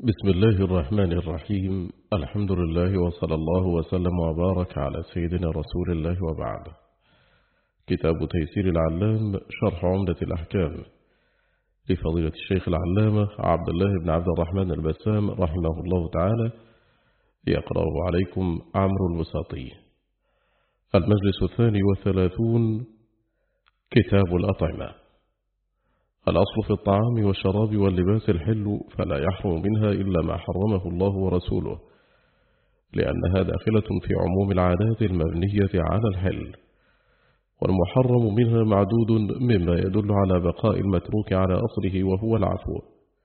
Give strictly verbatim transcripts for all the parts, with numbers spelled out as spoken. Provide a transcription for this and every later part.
بسم الله الرحمن الرحيم. الحمد لله وصلى الله وسلم وبارك على سيدنا رسول الله وبعد. كتاب تيسير العلام شرح عمدة الأحكام لفضيلة الشيخ العلامة عبد الله بن عبد الرحمن البسام رحمه الله تعالى، يقرأ عليكم عمرو الوساطي. المجلس الثاني والثلاثون، كتاب الأطعمة. الأصل في الطعام والشراب واللباس الحل، فلا يحرم منها إلا ما حرمه الله ورسوله، لأنها داخلة في عموم العادات المبنية على الحل، والمحرم منها معدود مما يدل على بقاء المتروك على أصله وهو العفو.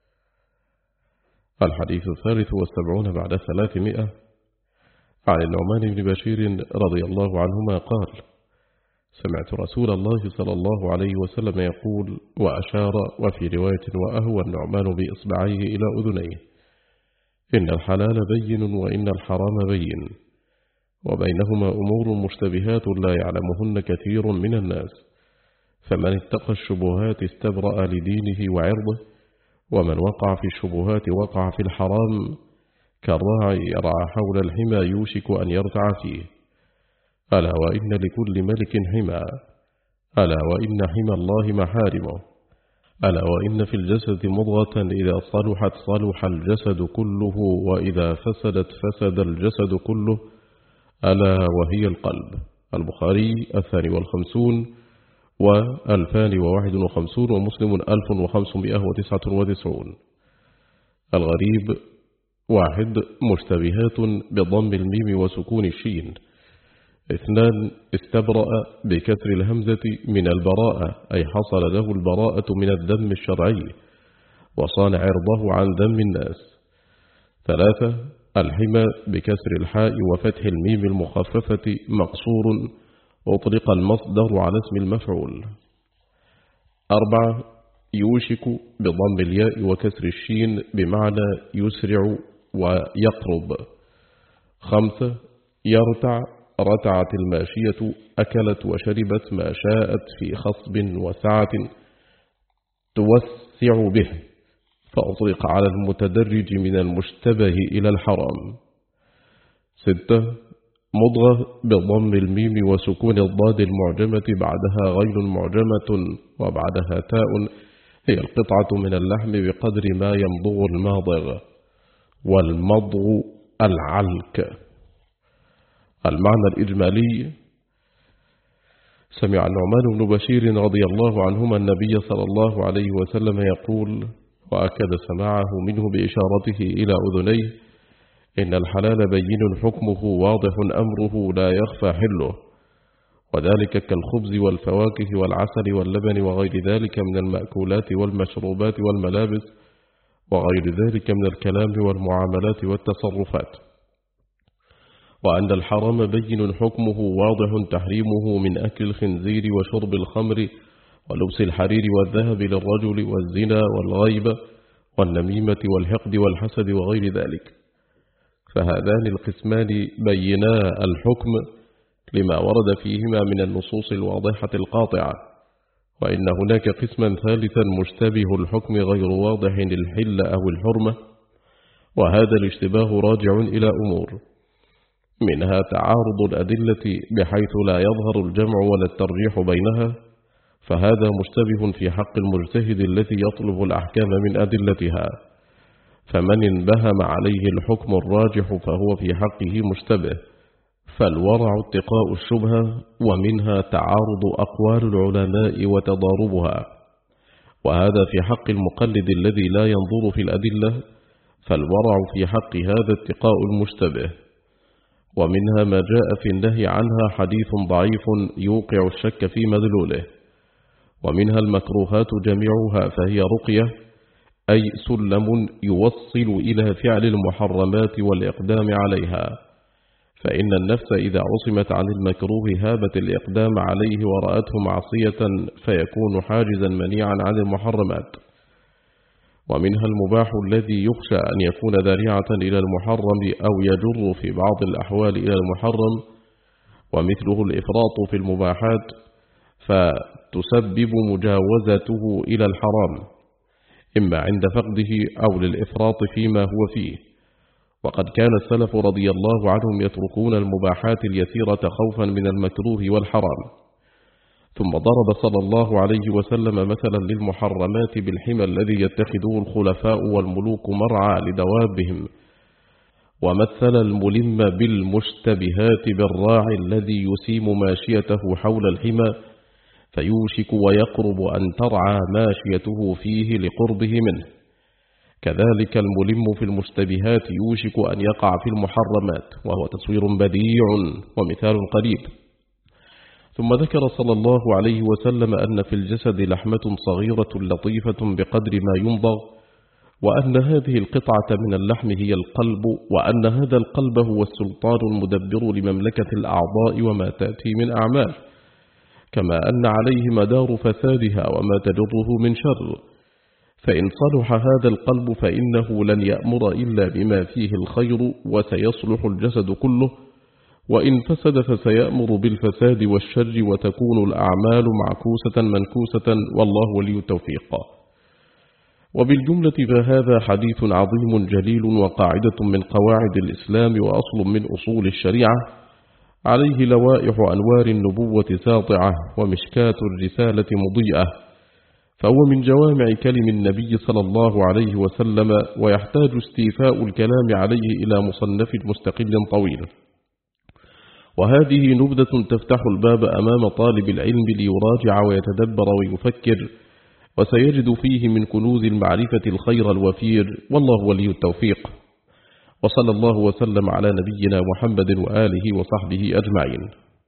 الحديث الثالث والسبعون بعد ثلاثمائة، عن النعمان بن بشير رضي الله عنهما قال: سمعت رسول الله صلى الله عليه وسلم يقول، وأشار وفي رواية وأهوى النعمان بإصبعيه إلى أذنيه: إن الحلال بين وإن الحرام بين، وبينهما أمور مشتبهات لا يعلمهن كثير من الناس، فمن اتقى الشبهات استبرأ لدينه وعرضه، ومن وقع في الشبهات وقع في الحرام، كالراعي يرعى حول الحمى يوشك أن يرتع فيه. ألا وإن لكل ملك حمى، ألا وإن حمى الله محارمه، ألا وإن في الجسد مضغة إذا صلحت صلح الجسد كله، وإذا فسدت فسد الجسد كله، ألا وهي القلب. البخاري الثاني والخمسون والفان وواحد وخمسون، ومسلم ألف وخمسمائة وتسعة وتسعون. الغريب: واحد، مشتبهات بضم الميم وسكون الشين. اثنان، استبرأ بكسر الهمزة من البراءة، أي حصل له البراءة من الذم الشرعي، وصان عرضه عن ذم الناس. ثلاثة، الحمى بكسر الحاء وفتح الميم المخففة مقصور، أطلق المصدر على اسم المفعول. أربعة، يوشك بضم الياء وكسر الشين بمعنى يسرع ويقرب. خمسة، يرتع، رتعت الماشية، أكلت وشربت ما شاءت في خصب وسعة توسع به، فأطلق على المتدرج من المشتبه إلى الحرام. ستة، مضغة بضم الميم وسكون الضاد المعجمة بعدها غين معجمة وبعدها تاء، هي القطعة من اللحم بقدر ما يمضغ الماضغ، والمضغ العلك. المعنى الإجمالي: سمع النعمان بن بشير رضي الله عنهما النبي صلى الله عليه وسلم يقول، وأكد سماعه منه بإشارته إلى أذنيه: إن الحلال بين حكمه واضح أمره لا يخفى حله، وذلك كالخبز والفواكه والعسل واللبن وغير ذلك من المأكولات والمشروبات والملابس، وغير ذلك من الكلام والمعاملات والتصرفات. وأن الحرام بين حكمه واضح تحريمه من أكل الخنزير وشرب الخمر ولبس الحرير والذهب للرجل والزنا والغيبة والنميمة والحقد والحسد وغير ذلك. فهذان القسمان بينا الحكم لما ورد فيهما من النصوص الواضحة القاطعة، وإن هناك قسما ثالثا مشتبه الحكم غير واضح الحل أو الحرمة، وهذا الاشتباه راجع إلى أمور: منها تعارض الأدلة بحيث لا يظهر الجمع ولا الترجيح بينها، فهذا مشتبه في حق المجتهد الذي يطلب الأحكام من أدلتها، فمن انبهم عليه الحكم الراجح فهو في حقه مشتبه، فالورع اتقاء الشبهة. ومنها تعارض أقوال العلماء وتضاربها، وهذا في حق المقلد الذي لا ينظر في الأدلة، فالورع في حق هذا اتقاء المشتبه. ومنها ما جاء في النهي عنها حديث ضعيف يوقع الشك في مدلوله. ومنها المكروهات جميعها، فهي رقية، أي سلم يوصل إلى فعل المحرمات والإقدام عليها، فإن النفس إذا عصمت عن المكروه هابت الإقدام عليه ورأته معصية، فيكون حاجزا منيعا عن المحرمات. ومنها المباح الذي يخشى أن يكون ذريعة إلى المحرم أو يجر في بعض الأحوال إلى المحرم، ومثله الإفراط في المباحات فتسبب مجاوزته إلى الحرام، إما عند فقده أو للإفراط فيما هو فيه. وقد كان السلف رضي الله عنهم يتركون المباحات اليسيرة خوفا من المكروه والحرام. ثم ضرب صلى الله عليه وسلم مثلا للمحرمات بالحمى الذي يتخذه الخلفاء والملوك مرعى لدوابهم، ومثل الملم بالمشتبهات بالراعي الذي يسيم ماشيته حول الحمى فيوشك ويقرب أن ترعى ماشيته فيه لقربه منه، كذلك الملم في المشتبهات يوشك أن يقع في المحرمات، وهو تصوير بديع ومثال قريب. ثم ذكر صلى الله عليه وسلم أن في الجسد لحمة صغيرة لطيفة بقدر ما يمضغ، وأن هذه القطعة من اللحم هي القلب، وأن هذا القلب هو السلطان المدبر لمملكة الأعضاء وما تأتي من أعمال، كما أن عليه مدار فسادها وما تجره من شر. فإن صلح هذا القلب فإنه لن يأمر إلا بما فيه الخير وسيصلح الجسد كله، وإن فسد فسيأمر بالفساد والشر وتكون الأعمال معكوسة منكوسة، والله ولي التوفيق. وبالجملة فهذا حديث عظيم جليل وقاعدة من قواعد الإسلام وأصل من أصول الشريعة، عليه لوائح أنوار النبوة ساطعة ومشكات الرسالة مضيئة، فهو من جوامع كلم النبي صلى الله عليه وسلم، ويحتاج استيفاء الكلام عليه إلى مصنف مستقل طويل. وهذه نبذة تفتح الباب أمام طالب العلم ليراجع ويتدبر ويفكر، وسيجد فيه من كنوز المعرفة الخير الوفير، والله ولي التوفيق. وصلى الله وسلم على نبينا محمد وآله وصحبه أجمعين.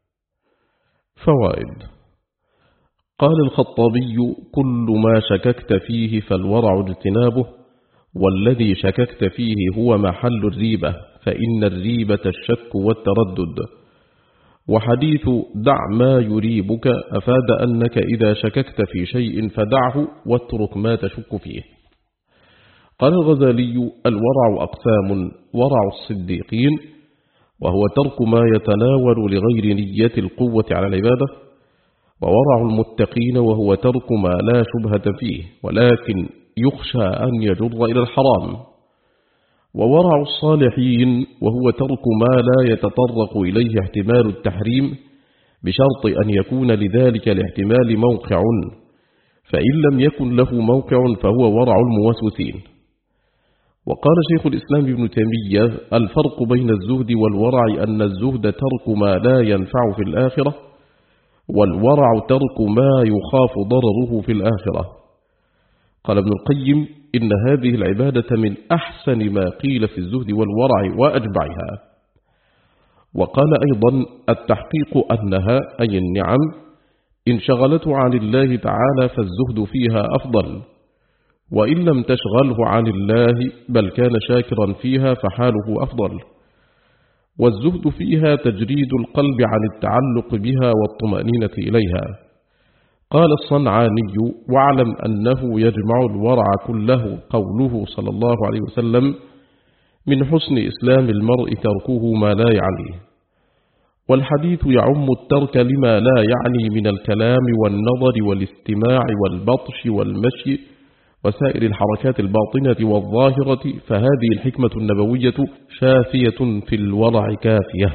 فوائد. قال الخطابي: كل ما شككت فيه فالورع اجتنابه، والذي شككت فيه هو محل الريبة، فإن الريبة الشك والتردد. وحديث دع ما يريبك أفاد أنك إذا شككت في شيء فدعه واترك ما تشك فيه. قال الغزالي: الورع أقسام: ورع الصديقين وهو ترك ما يتناول لغير نية القوة على العبادة، وورع المتقين وهو ترك ما لا شبهة فيه ولكن يخشى أن يجر إلى الحرام، وورع الصالحين وهو ترك ما لا يتطرق إليه احتمال التحريم بشرط أن يكون لذلك الاحتمال موقع، فإن لم يكن له موقع فهو ورع الموسوسين. وقال شيخ الإسلام ابن تيمية: الفرق بين الزهد والورع أن الزهد ترك ما لا ينفع في الآخرة، والورع ترك ما يخاف ضرره في الآخرة. قال ابن القيم: إن هذه العبادة من أحسن ما قيل في الزهد والورع وأجبعها. وقال أيضا: التحقيق أنها أي النعم إن شغلت عن الله تعالى فالزهد فيها أفضل، وإن لم تشغله عن الله بل كان شاكرا فيها فحاله أفضل. والزهد فيها تجريد القلب عن التعلق بها والطمأنينة إليها. قال الصنعاني: واعلم أنه يجمع الورع كله قوله صلى الله عليه وسلم: من حسن إسلام المرء تركه ما لا يعنيه. والحديث يعم الترك لما لا يعني من الكلام والنظر والاستماع والبطش والمشي وسائر الحركات الباطنة والظاهرة، فهذه الحكمة النبوية شافية في الورع كافية.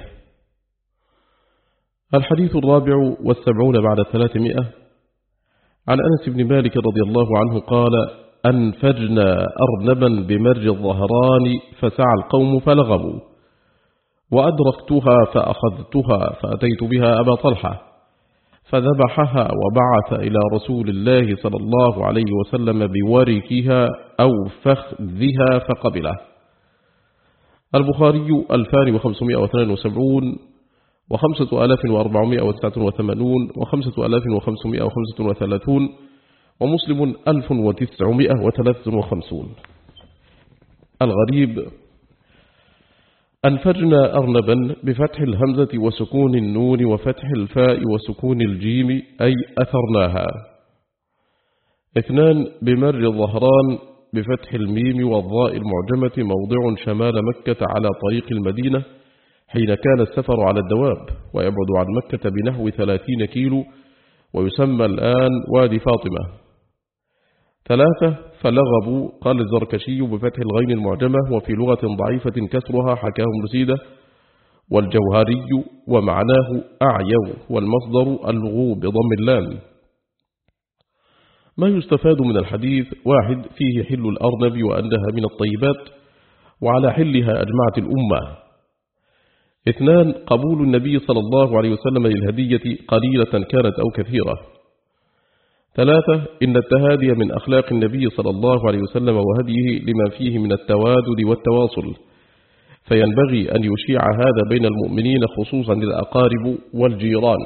الحديث الرابع والسبعون بعد ثلاثمائة، عن أنس بن مالك رضي الله عنه قال: أنفجنا أرنبا بمر الظهران فسعى القوم فلغبوا، وأدركتها فأخذتها فأتيت بها أبا طلحة فذبحها وبعث إلى رسول الله صلى الله عليه وسلم بوركها أو فخذها فقبله. البخاري ألفان وخمسمائة واثنين وسبعون وخمسة آلاف وأربعمائة وتسعة وثمانون وخمسة آلاف وخمسمائة وخمسة وثلاثون، ومسلم ألف وتسعمائة وثلاثة وخمسون. الغريب: أنفجنا أرنبا بفتح الهمزة وسكون النون وفتح الفاء وسكون الجيم أي أثرناها. اثنان بمر الظهران بفتح الميم والضاء المعجمة موضع شمال مكة على طريق المدينة حين كان السفر على الدواب، ويبعد عن مكة بنحو ثلاثين كيلو، ويسمى الآن وادي فاطمة. ثلاثة فلغبوا. قال الزركشي بفتح الغين المعجمة وفي لغة ضعيفة كسرها حكاه مرسيدة والجوهري ومعناه أعيو والمصدر اللغو بضم اللام. ما يستفاد من الحديث: واحد فيه حل الأرنب وأنها من الطيبات وعلى حلها أجمعت الأمة. اثنان قبول النبي صلى الله عليه وسلم للهدية قليلة كانت أو كثيرة. ثلاثة إن التهادي من أخلاق النبي صلى الله عليه وسلم وهديه لما فيه من التوادد والتواصل، فينبغي أن يشيع هذا بين المؤمنين خصوصا للأقارب والجيران.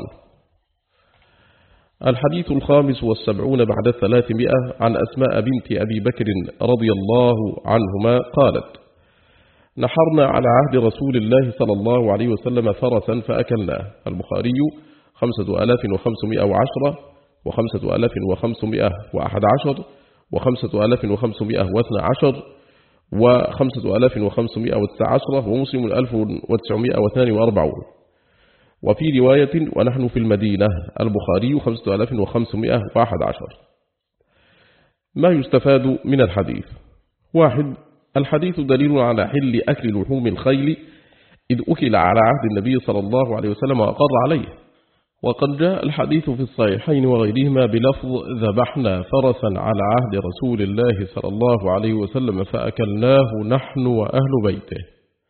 الحديث الخامس والسبعون بعد الثلاثمائة عن أسماء بنت أبي بكر رضي الله عنهما قالت: نحرنا على عهد رسول الله صلى الله عليه وسلم فرسا فأكلناه. البخاري خمسة آلاف وخمسمائة وعشرة وخمسة آلاف وخمسمائة وأحد عشر وخمسة آلاف وخمسمائة واثنى عشر وخمسة آلاف وخمسمائة وتسعة عشر ومسلم ألف وتسعمائة واثنان وأربعون. وفي رواية ونحن في المدينة. البخاري خمسة آلاف وخمسمائة وأحد عشر. ما يستفاد من الحديث: واحد الحديث دليل على حل أكل لحوم الخيل إذ أكل على عهد النبي صلى الله عليه وسلم وأقر عليه، وقد جاء الحديث في الصحيحين وغيرهما بلفظ ذبحنا فرسا على عهد رسول الله صلى الله عليه وسلم فأكلناه نحن وأهل بيته.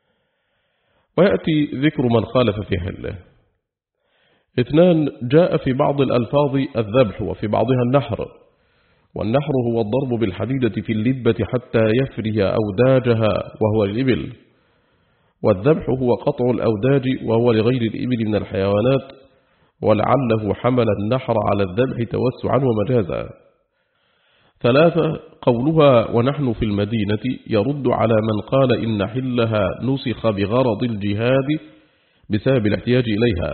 ويأتي ذكر من خالف في حله. اثنان جاء في بعض الألفاظ الذبح وفي بعضها النحر، والنحر هو الضرب بالحديدة في اللبة حتى يفري أوداجها وهو الإبل، والذبح هو قطع الأوداج وهو لغير الإبل من الحيوانات، ولعله حمل النحر على الذبح توسعا ومجازا. ثلاثة قولها ونحن في المدينة يرد على من قال إن حلها نسخ بغرض الجهاد بسبب الاحتياج إليها.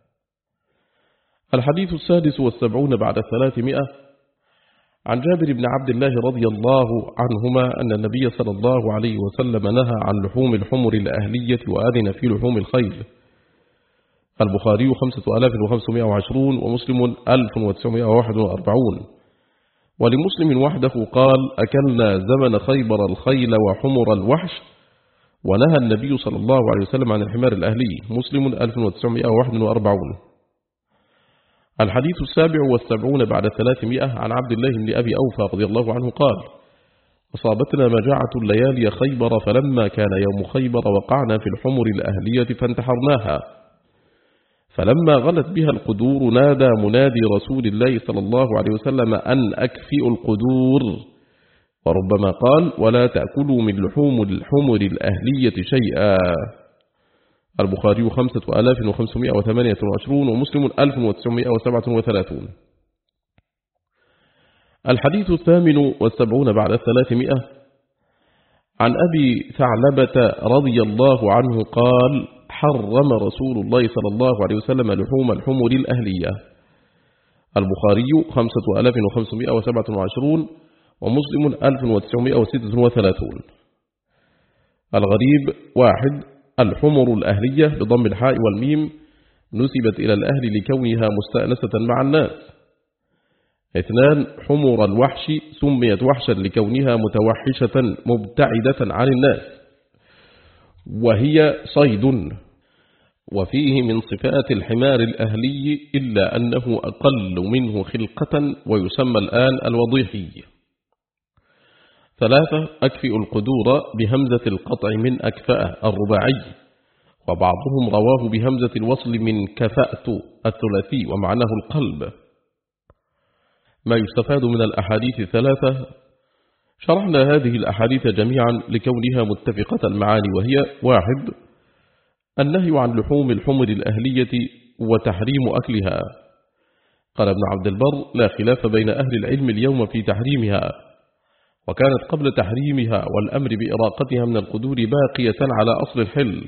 الحديث السادس والسبعون بعد الثلاثمائة عن جابر بن عبد الله رضي الله عنهما أن النبي صلى الله عليه وسلم نهى عن لحوم الحمر الأهلية وأذن في لحوم الخيل. البخاري خمسة آلاف وخمسمائة وعشرون ومسلم ألف وتسعمائة وواحد وأربعون. ولمسلم وحده قال: أكلنا زمن خيبر الخيل وحمر الوحش، ونهى النبي صلى الله عليه وسلم عن الحمار الأهلي. مسلم ألف وتسعمائة وواحد وأربعون. الحديث السابع والسبعون بعد الثلاثمائة عن عبد الله بن أبي أوفى رضي الله عنه قال: أصابتنا مجاعة الليالي خيبر، فلما كان يوم خيبر وقعنا في الحمر الأهلية فانتحرناها، فلما غلت بها القدور نادى منادي رسول الله صلى الله عليه وسلم أن أكفئوا القدور، وربما قال: ولا تأكلوا من لحوم الحمر الأهلية شيئا. البخاري خمسة آلاف وخمسمائة وثمانية وعشرون ومسلم ألف وتسعمائة وسبعة وثلاثون. الحديث الثامن والسبعون بعد الثلاثمائة عن أبي ثعلبة رضي الله عنه قال: حرم رسول الله صلى الله عليه وسلم لحوم الحمر الأهلية. البخاري خمسة آلاف وخمسمائة وسبعة وعشرون ومسلم ألف وتسعمائة وستة وثلاثون. الغريب: واحد الحمر الأهلية بضم الحاء والميم نسبت إلى الأهل لكونها مستأنسة مع الناس. اثنان حمر الوحش سميت وحشا لكونها متوحشة مبتعدة عن الناس، وهي صيد، وفيه من صفات الحمار الأهلي إلا أنه أقل منه خلقة ويسمى الآن الوضيحي. ثلاثة أكفئ القدور بهمزة القطع من أكفأ الرباعي، وبعضهم رواه بهمزة الوصل من كفأت الثلاثي ومعناه القلب. ما يستفاد من الأحاديث الثلاثة: شرحنا هذه الأحاديث جميعا لكونها متفقة المعاني، وهي: واحد النهي عن لحوم الحمر الأهلية وتحريم أكلها. قال ابن عبد البر: لا خلاف بين أهل العلم اليوم في تحريمها، وكانت قبل تحريمها والأمر بإراقتها من القدور باقية على أصل الحل.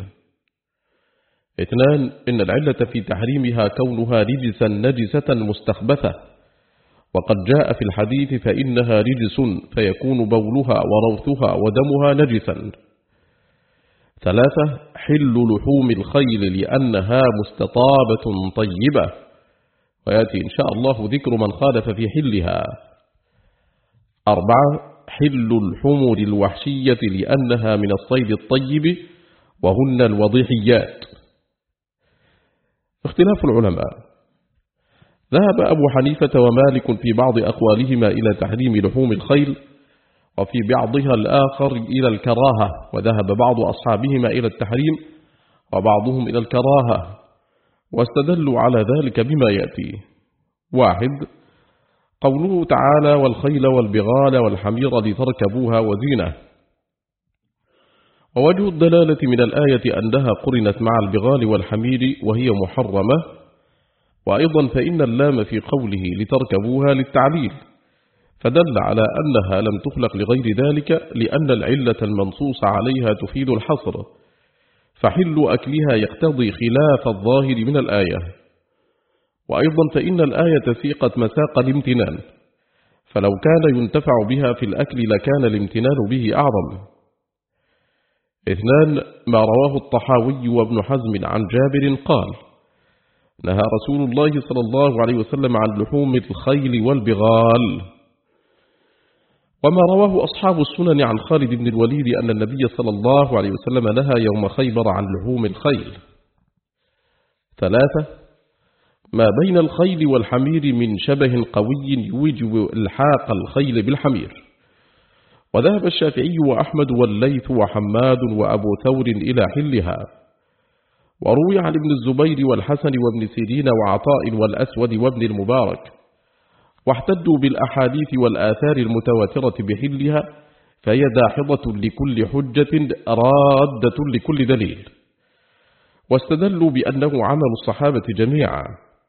اثنان إن العلة في تحريمها كونها رجسا نجسة مستخبثة، وقد جاء في الحديث: فإنها رجس فيكون بولها وروثها ودمها نجسا. ثلاثة حل لحوم الخيل لأنها مستطابة طيبة، ويأتي إن شاء الله ذكر من خالف في حلها. أربعة حل الحمر الوحشية لأنها من الصيد الطيب وهن الوضيحيات. اختلاف العلماء: ذهب أبو حنيفة ومالك في بعض أقوالهما إلى تحريم لحوم الخيل، وفي بعضها الآخر إلى الكراهة، وذهب بعض أصحابهما إلى التحريم وبعضهم إلى الكراهة، واستدلوا على ذلك بما يأتي: واحد، قوله تعالى: والخيل والبغال والحمير لتركبوها وزينة. ووجه الدلالة من الآية أنها قرنت مع البغال والحمير وهي محرمة، وأيضا فإن اللام في قوله لتركبوها للتعليل، فدل على أنها لم تخلق لغير ذلك، لأن العلة المنصوص عليها تفيد الحصر، فحل أكلها يقتضي خلاف الظاهر من الآية. وأيضا فإن الآية سيقت مساق الامتنان، فلو كان ينتفع بها في الأكل لكان الامتنان به أعظم. اثنان، ما رواه الطحاوي وابن حزم عن جابر قال: نهى رسول الله صلى الله عليه وسلم عن لحوم الخيل والبغال. وما رواه أصحاب السنن عن خالد بن الوليد أن النبي صلى الله عليه وسلم نهى يوم خيبر عن لحوم الخيل. ثلاثة، ما بين الخيل والحمير من شبه قوي يوجب الحاق الخيل بالحمير. وذهب الشافعي وأحمد والليث وحماد وأبو ثور إلى حلها. وروي عن ابن الزبير والحسن وابن سيرين وعطاء والأسود وابن المبارك، واحتدوا بالأحاديث والآثار المتواترة بحلها، فهي داحضة لكل حجة رادة لكل دليل. واستدلوا بأنه عمل الصحابة جميعا،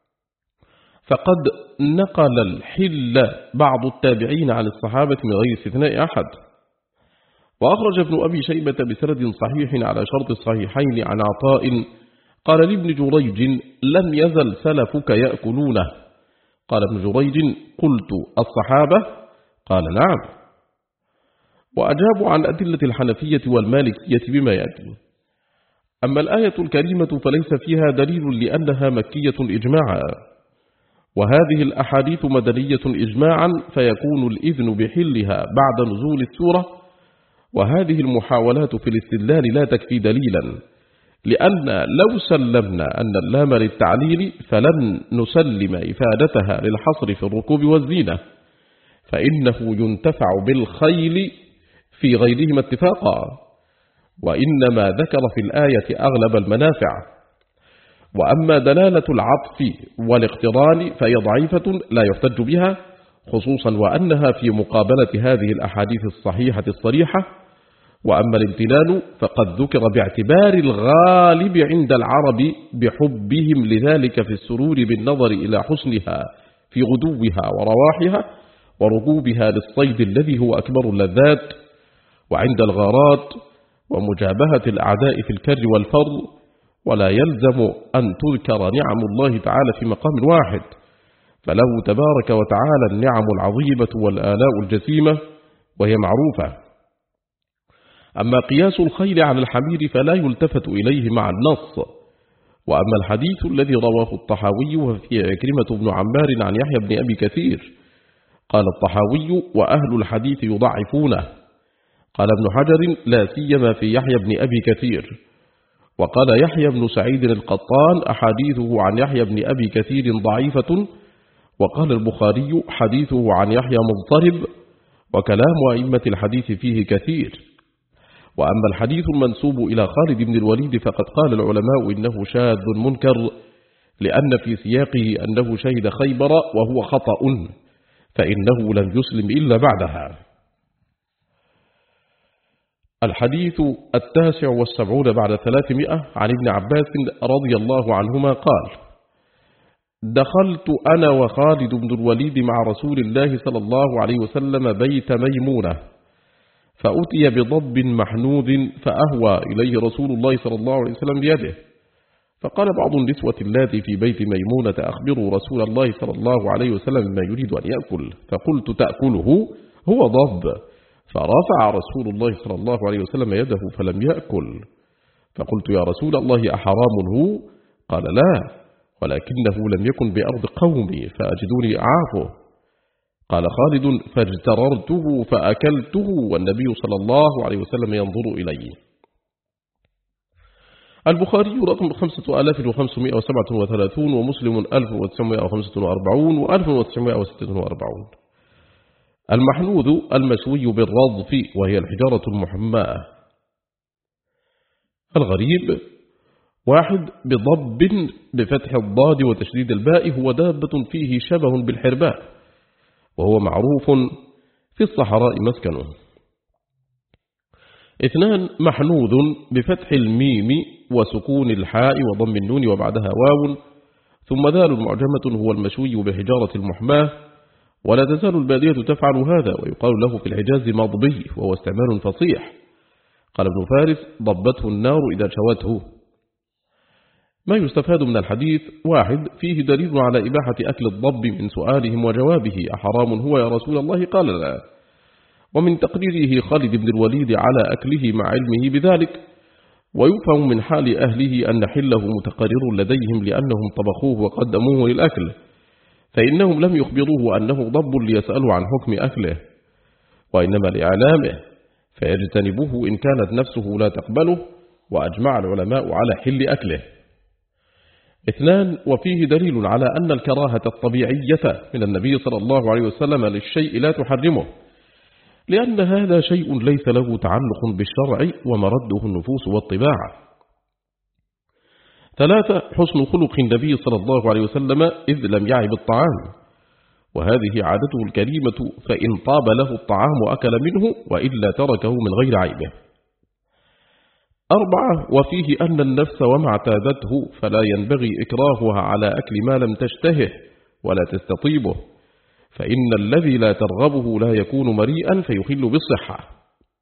فقد نقل الحل بعض التابعين عن الصحابة من غير استثناء أحد. وأخرج ابن أبي شيبة بسند صحيح على شرط الصحيحين عن عطاء قال لابن جريج: لم يزل سلفك يأكلونه. قال ابن جريج: قلت: الصحابة؟ قال: نعم. وأجابوا عن أدلة الحنفية والمالكية بما يأتي. أما الآية الكريمة فليس فيها دليل لأنها مكية إجماعا، وهذه الأحاديث مدنية إجماعا، فيكون الإذن بحلها بعد نزول السورة. وهذه المحاولات في الاستدلال لا تكفي دليلا، لأن لو سلمنا أن اللام للتعليل فلن نسلم إفادتها للحصر في الركوب والزينة، فإنه ينتفع بالخيل في غيرهما اتفاقا، وإنما ذكر في الآية أغلب المنافع. وأما دلالة العطف والاقتران فهي ضعيفة لا يحتج بها، خصوصا وأنها في مقابلة هذه الأحاديث الصحيحة الصريحة. وأما الامتنان فقد ذكر باعتبار الغالب عند العرب بحبهم لذلك في السرور بالنظر إلى حسنها في غدوها ورواحها وركوبها للصيد الذي هو أكبر اللذات، وعند الغارات ومجابهة الأعداء في الكر والفر. ولا يلزم أن تذكر نعم الله تعالى في مقام واحد، فله تبارك وتعالى النعم العظيمة والآلاء الجسيمة وهي معروفة. أما قياس الخيل على الحمير فلا يلتفت إليه مع النص. وأما الحديث الذي رواه الطحاوي وفي عكرمة بن عمار عن يحيى بن أبي كثير، قال الطحاوي: وأهل الحديث يضعفونه. قال ابن حجر: لا سيما في يحيى بن أبي كثير. وقال يحيى بن سعيد القطان: أحاديثه عن يحيى بن أبي كثير ضعيفة. وقال البخاري: حديثه عن يحيى مضطرب. وكلام أئمة الحديث فيه كثير. وأما الحديث المنسوب إلى خالد بن الوليد فقد قال العلماء إنه شاذ منكر، لأن في سياقه أنه شهد خيبر وهو خطأ، فإنه لم يسلم إلا بعدها. الحديث التاسع والسبعون بعد ثلاثمائة عن ابن عباس رضي الله عنهما قال: دخلت أنا وخالد بن الوليد مع رسول الله صلى الله عليه وسلم بيت ميمونة، فأتي بضب محنوذ فأهوى إليه رسول الله صلى الله عليه وسلم بيده، فقال بعض النسوة اللاتي في بيت ميمونة: أخبروا رسول الله صلى الله عليه وسلم ما يريد أن يأكل. فقلت: تأكله؟ هو ضب. فرفع رسول الله صلى الله عليه وسلم يده فلم يأكل. فقلت: يا رسول الله أحرام هو؟ قال: لا، ولكنه لم يكن بأرض قومي فأجدوني أعافه. قال خالد: فاجتررته فأكلته والنبي صلى الله عليه وسلم ينظر إليه. البخاري رقم خمسة آلاف وخمسمائة وسبعة وثلاثون ومسلم ألف وتسعمائة وخمسة وأربعين وألف وتسعمائة وستة وأربعين. المحنوذ المسوي بالرضف وهي الحجارة المحماة. الغريب: واحد بضب بفتح الضاد وتشديد الباء، هو دابة فيه شبه بالحرباء، وهو معروف في الصحراء مسكنه. اثنان محنوذ بفتح الميم وسكون الحاء وضم النون وبعدها واو ثم ذال معجمة، هو المشوي بحجارة المحماة، ولا تزال البادية تفعل هذا، ويقال له في الحجاز مضبي، وهو استعمال فصيح. قال ابن فارس: ضبته النار إذا شوته. ما يستفاد من الحديث: واحد فيه دليل على إباحة أكل الضب من سؤالهم وجوابه: أحرام هو يا رسول الله؟ قال لا. ومن تقريره خالد بن الوليد على أكله مع علمه بذلك. ويفهم من حال أهله أن حله متقرر لديهم لأنهم طبخوه وقدموه للأكل، فإنهم لم يخبروه أنه ضب ليسألوا عن حكم أكله، وإنما لإعلامه فيجتنبوه إن كانت نفسه لا تقبله، وأجمع العلماء على حل أكله. اثنان وفيه دليل على أن الكراهة الطبيعية من النبي صلى الله عليه وسلم للشيء لا تحرمه، لأن هذا شيء ليس له تعلق بالشرع ومرده النفوس والطباع. ثلاثة حسن خلق النبي صلى الله عليه وسلم إذ لم يعب الطعام، وهذه عادته الكريمة، فإن طاب له الطعام أكل منه، وإلا تركه من غير عيبه. أربعة وفيه أن النفس وما اعتادته فلا ينبغي إكراهها على أكل ما لم تشتهه ولا تستطيبه، فإن الذي لا ترغبه لا يكون مريئا فيخل بالصحة.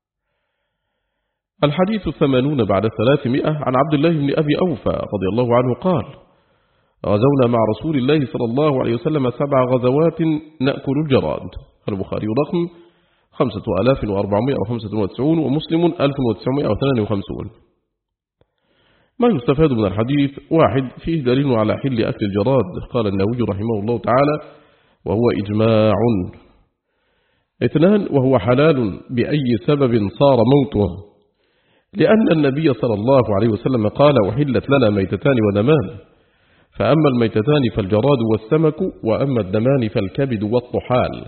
الحديث الثمانون بعد الثلاثمائة عن عبد الله بن أبي أوفى رضي الله عنه قال: غزونا مع رسول الله صلى الله عليه وسلم سبع غزوات نأكل الجراد. البخاري رقم خمسة آلاف وأربعمائة وخمسة وتسعين ومسلم ألف وتسعمائة واثنين وخمسين. ما يستفاد من الحديث: واحد فيه دليل على حل أكل الجراد، قال النووي رحمه الله تعالى: وهو إجماع. اثنان وهو حلال بأي سبب صار موته، لأن النبي صلى الله عليه وسلم قال: وحلت لنا ميتتان ودمان، فأما الميتتان فالجراد والسمك، وأما الدمان فالكبد والطحال.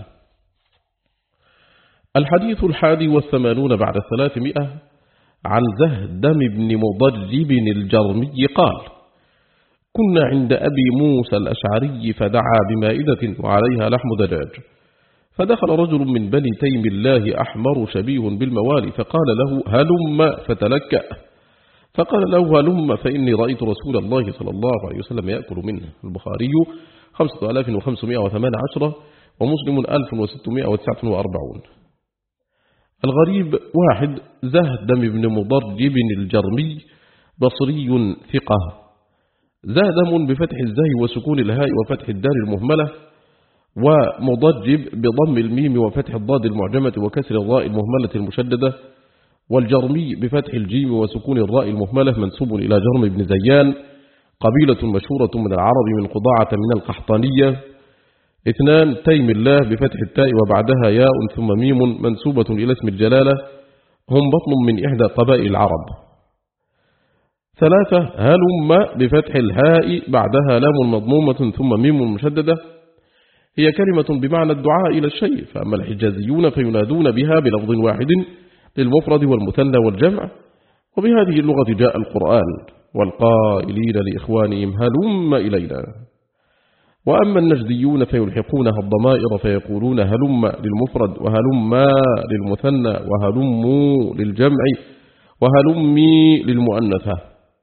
الحديث الحادي والثمانون بعد الثلاثمائة عن زهدم بن مضجب الجرمي قال: كنا عند أبي موسى الأشعري فدعا بمائدة وعليها لحم دجاج، فدخل رجل من بني تيم الله أحمر شبيه بالموالي، فقال له: هلم، فتلكأ، فقال له: هلم فإني رأيت رسول الله صلى الله عليه وسلم يأكل منه. البخاري خمسة آلاف وخمسمائة وثمان عشر ومسلم ألف وستمائة وتسعة وأربعين. الغريب: واحد زهدم بن مضرجب الجرمي بصري ثقة. زهدم بفتح الزاي وسكون الهاء وفتح الدال المهملة، ومضجب بضم الميم وفتح الضاد المعجمة وكسر الراء المهملة المشددة، والجرمي بفتح الجيم وسكون الراء المهملة، منسوب إلى جرم بن زيان، قبيلة مشهورة من العرب من قضاعة من القحطانية. اثنان تيم الله بفتح التاء وبعدها ياء ثم ميم، منسوبة إلى اسم الجلالة، هم بطن من إحدى قبائل العرب. ثلاثة هلم بفتح الهاء بعدها لام مضمومة ثم ميم مشددة، هي كلمة بمعنى الدعاء إلى الشيء، فأما الحجازيون فينادون بها بلفظ واحد للمفرد والمثنى والجمع، وبهذه اللغة جاء القرآن: والقائلين لإخوانهم هلم إلينا. وأما النجديون فيلحقونها الضمائر فيقولون هلم للمفرد، وهلم للمثنى، وهلم للجمع، وهلمي للمؤنثة.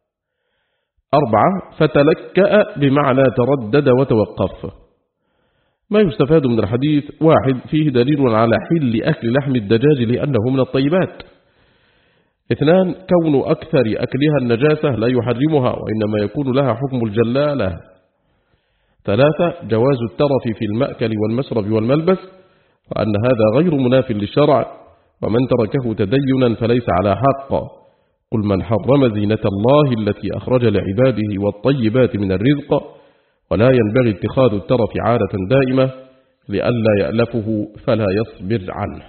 أربعة فتلكأ بمعنى تردد وتوقف. ما يستفاد من الحديث: واحد فيه دليل على حل أكل لحم الدجاج لأنه من الطيبات. اثنان كون أكثر أكلها النجاسة لا يحرمها، وإنما يكون لها حكم الجلالة. ثلاثة جواز الترف في المأكل والمشرب والملبس، وأن هذا غير مناف للشرع، ومن تركه تدينا فليس على حق. قل من حرم زينة الله التي أخرج لعباده والطيبات من الرزق، ولا ينبغي اتخاذ الترف عادة دائمة، لئلا يألفه فلا يصبر عنه.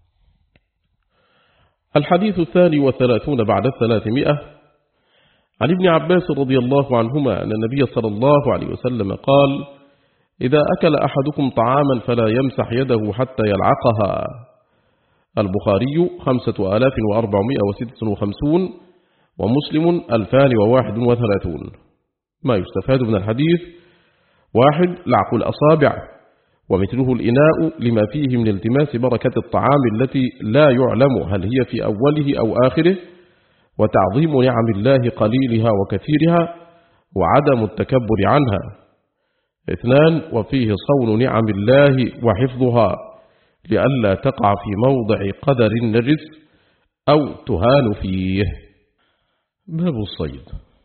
الحديث الثاني والثلاثون بعد الثلاثمائة عن ابن عباس رضي الله عنهما أن النبي صلى الله عليه وسلم قال: إذا أكل أحدكم طعاما فلا يمسح يده حتى يلعقها. البخاري خمسة آلاف وأربعمائة وستة وخمسون ومسلم ألفان وواحد وثلاثون. ما يستفاد من الحديث: واحد، لعق الأصابع، ومثله الإناء لما فيه من التماس بركة الطعام التي لا يعلم هل هي في أوله أو آخره، وتعظيم نعم الله قليلها وكثيرها، وعدم التكبر عنها. اثنان، وفيه صون نعم الله وحفظها لئلا تقع في موضع قدر النجس أو تهان فيه. باب الصيد.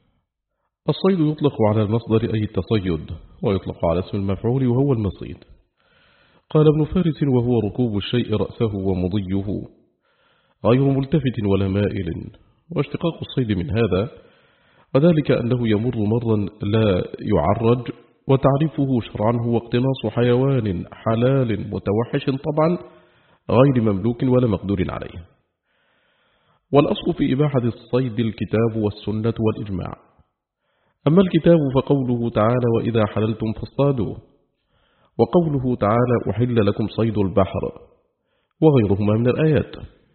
الصيد يطلق على المصدر أي التصيد، ويطلق على اسم المفعول وهو المصيد. قال ابن فارس: وهو ركوب الشيء رأسه ومضيه غير ملتفت ولا مائل. واشتقاق الصيد من هذا وذلك أنه يمر مرا لا يعرج، وتعريفه شرعا هو اقتناص حيوان حلال متوحش طبعا غير مملوك ولا مقدور عليه. والأصل في إباحة الصيد الكتاب والسنة والإجماع. أما الكتاب فقوله تعالى: وإذا حللتم فاصطادوا، وقوله تعالى: أحل لكم صيد البحر، وغيرهما من الآيات.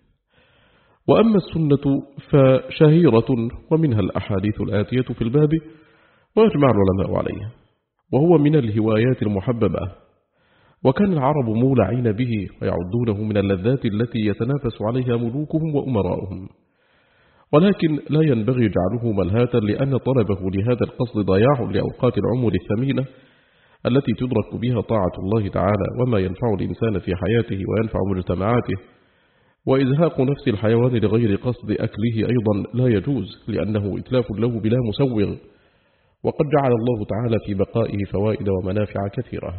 وأما السنة فشهيرة ومنها الأحاديث الآتية في الباب، ويجمع العلماء عليه، وهو من الهوايات المحببة، وكان العرب مولعين به ويعدونه من اللذات التي يتنافس عليها ملوكهم وأمراؤهم، ولكن لا ينبغي جعله ملهاة، لأن طلبه لهذا القصد ضياع لأوقات العمر الثمينة التي تدرك بها طاعة الله تعالى وما ينفع الإنسان في حياته وينفع مجتمعاته. وإزهاق نفس الحيوان لغير قصد أكله أيضا لا يجوز، لأنه إتلاف له بلا مسوغ، وقد جعل الله تعالى في بقائه فوائد ومنافع كثيرة.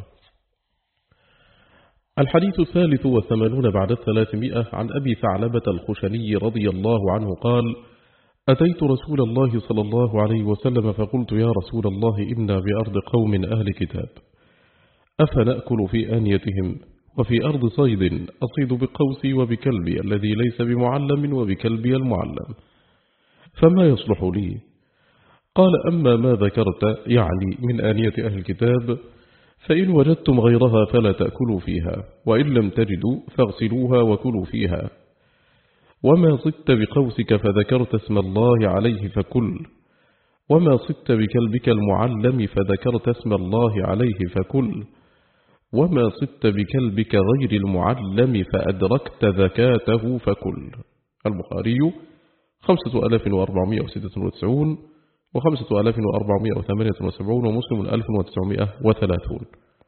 الحديث الثالث والثمانون بعد الثلاثمائة عن أبي ثعلبة الخشني رضي الله عنه قال: أتيت رسول الله صلى الله عليه وسلم فقلت: يا رسول الله، إنا بأرض قوم أهل كتاب، أفنأكل في آنيتهم؟ وفي أرض صيد أصيد بقوسي وبكلبي الذي ليس بمعلم وبكلبي المعلم، فما يصلح لي؟ قال: أما ما ذكرت، يعني من آنية أهل الكتاب، فإن وجدتم غيرها فلا تأكلوا فيها، وإن لم تجدوا فاغسلوها وكلوا فيها. وما صدت بقوسك فذكرت اسم الله عليه فكل، وما صدت بكلبك المعلم فذكرت اسم الله عليه فكل، وما صدت بكلبك غير المعلم فأدركت ذكاته فكل. البخاري خمسة آلاف وأربعمائة وستة وتسعون وخمسة آلاف وأربعمائة وثمانية وسبعون ومسلم ألف وتسعمائة وثلاثون.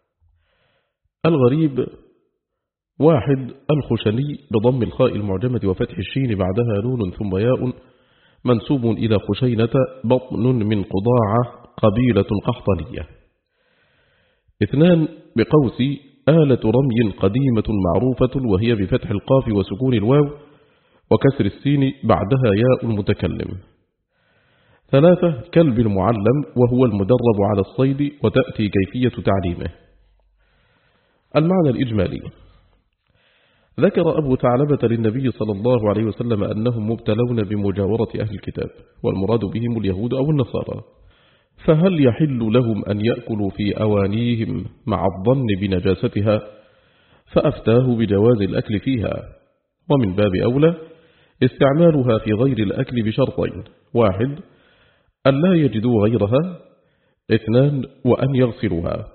الغريب: واحد، الخشني بضم الخاء المعجمة وفتح الشين بعدها نون ثم ياء، منسوب إلى خشينة، بطن من قضاعة، قبيلة قحطانية. اثنان، بقوسي، آلة رمي قديمة معروفة، وهي بفتح القاف وسكون الواو وكسر السين بعدها ياء المتكلم. ثلاثة، كلب المعلم، وهو المدرب على الصيد، وتأتي كيفية تعليمه. المعنى الإجمالي: ذكر أبو ثعلبة للنبي صلى الله عليه وسلم أنهم مبتلون بمجاورة أهل الكتاب، والمراد بهم اليهود أو النصارى، فهل يحل لهم أن يأكلوا في أوانيهم مع الظن بنجاستها؟ فأفتاه بجواز الأكل فيها، ومن باب أولى استعمالها في غير الأكل بشرطين: واحد، أن لا يجدوا غيرها، اثنان، وأن يغسلوها.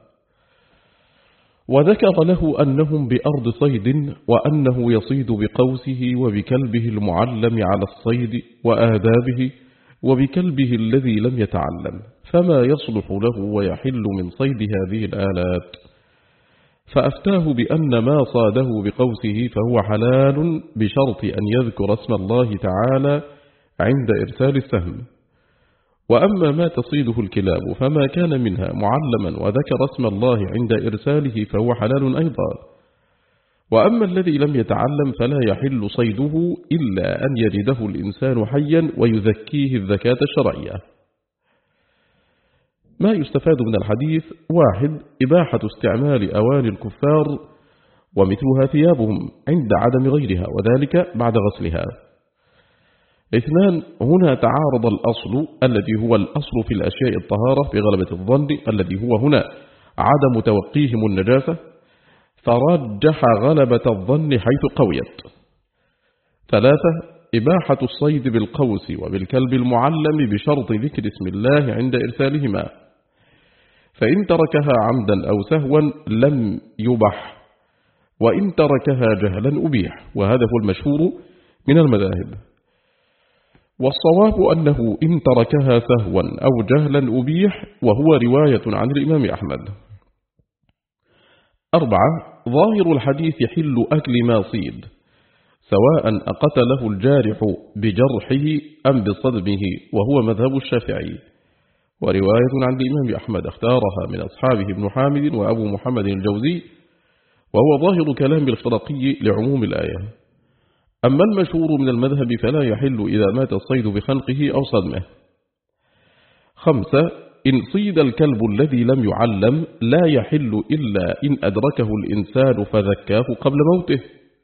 وذكر له أنهم بأرض صيد، وأنه يصيد بقوسه وبكلبه المعلم على الصيد وآدابه، وبكلبه الذي لم يتعلم، فما يصلح له ويحل من صيد هذه الآلات. فأفتاه بأن ما صاده بقوسه فهو حلال بشرط أن يذكر اسم الله تعالى عند إرسال السهم. وأما ما تصيده الكلاب فما كان منها معلما وذكر اسم الله عند إرساله فهو حلال أيضا. وأما الذي لم يتعلم فلا يحل صيده إلا أن يجده الإنسان حيا ويزكيه الزكاة الشرعية. ما يستفاد من الحديث: واحد، إباحة استعمال أواني الكفار ومثلها ثيابهم عند عدم غيرها، وذلك بعد غسلها. اثنان، هنا تعارض الأصل الذي هو الأصل في الأشياء الطهارة بغلبة الظن الذي هو هنا عدم توقيهم النجاسة، فرجح غلبة الظن حيث قويت. ثلاثة، إباحة الصيد بالقوس وبالكلب المعلم بشرط ذكر اسم الله عند إرسالهما، فإن تركها عمدا أو سهوا لم يبح، وإن تركها جهلا أبيح، وهذا هو المشهور من المذاهب. والصواب أنه إن تركها سهوا أو جهلا أبيح، وهو رواية عن الإمام أحمد. أربعة، ظاهر الحديث حل أكل ما صيد، سواء أقتله الجارح بجرحه أم بصدمه، وهو مذهب الشافعي، ورواية عن الإمام أحمد اختارها من أصحابه ابن حامد وأبو محمد الجوزي، وهو ظاهر كلام الخرقي لعموم الآية. أما المشهور من المذهب فلا يحل إذا مات الصيد بخنقه أو صدمه. خمسة، إن صيد الكلب الذي لم يعلم لا يحل إلا إن أدركه الإنسان فذكاه قبل موته.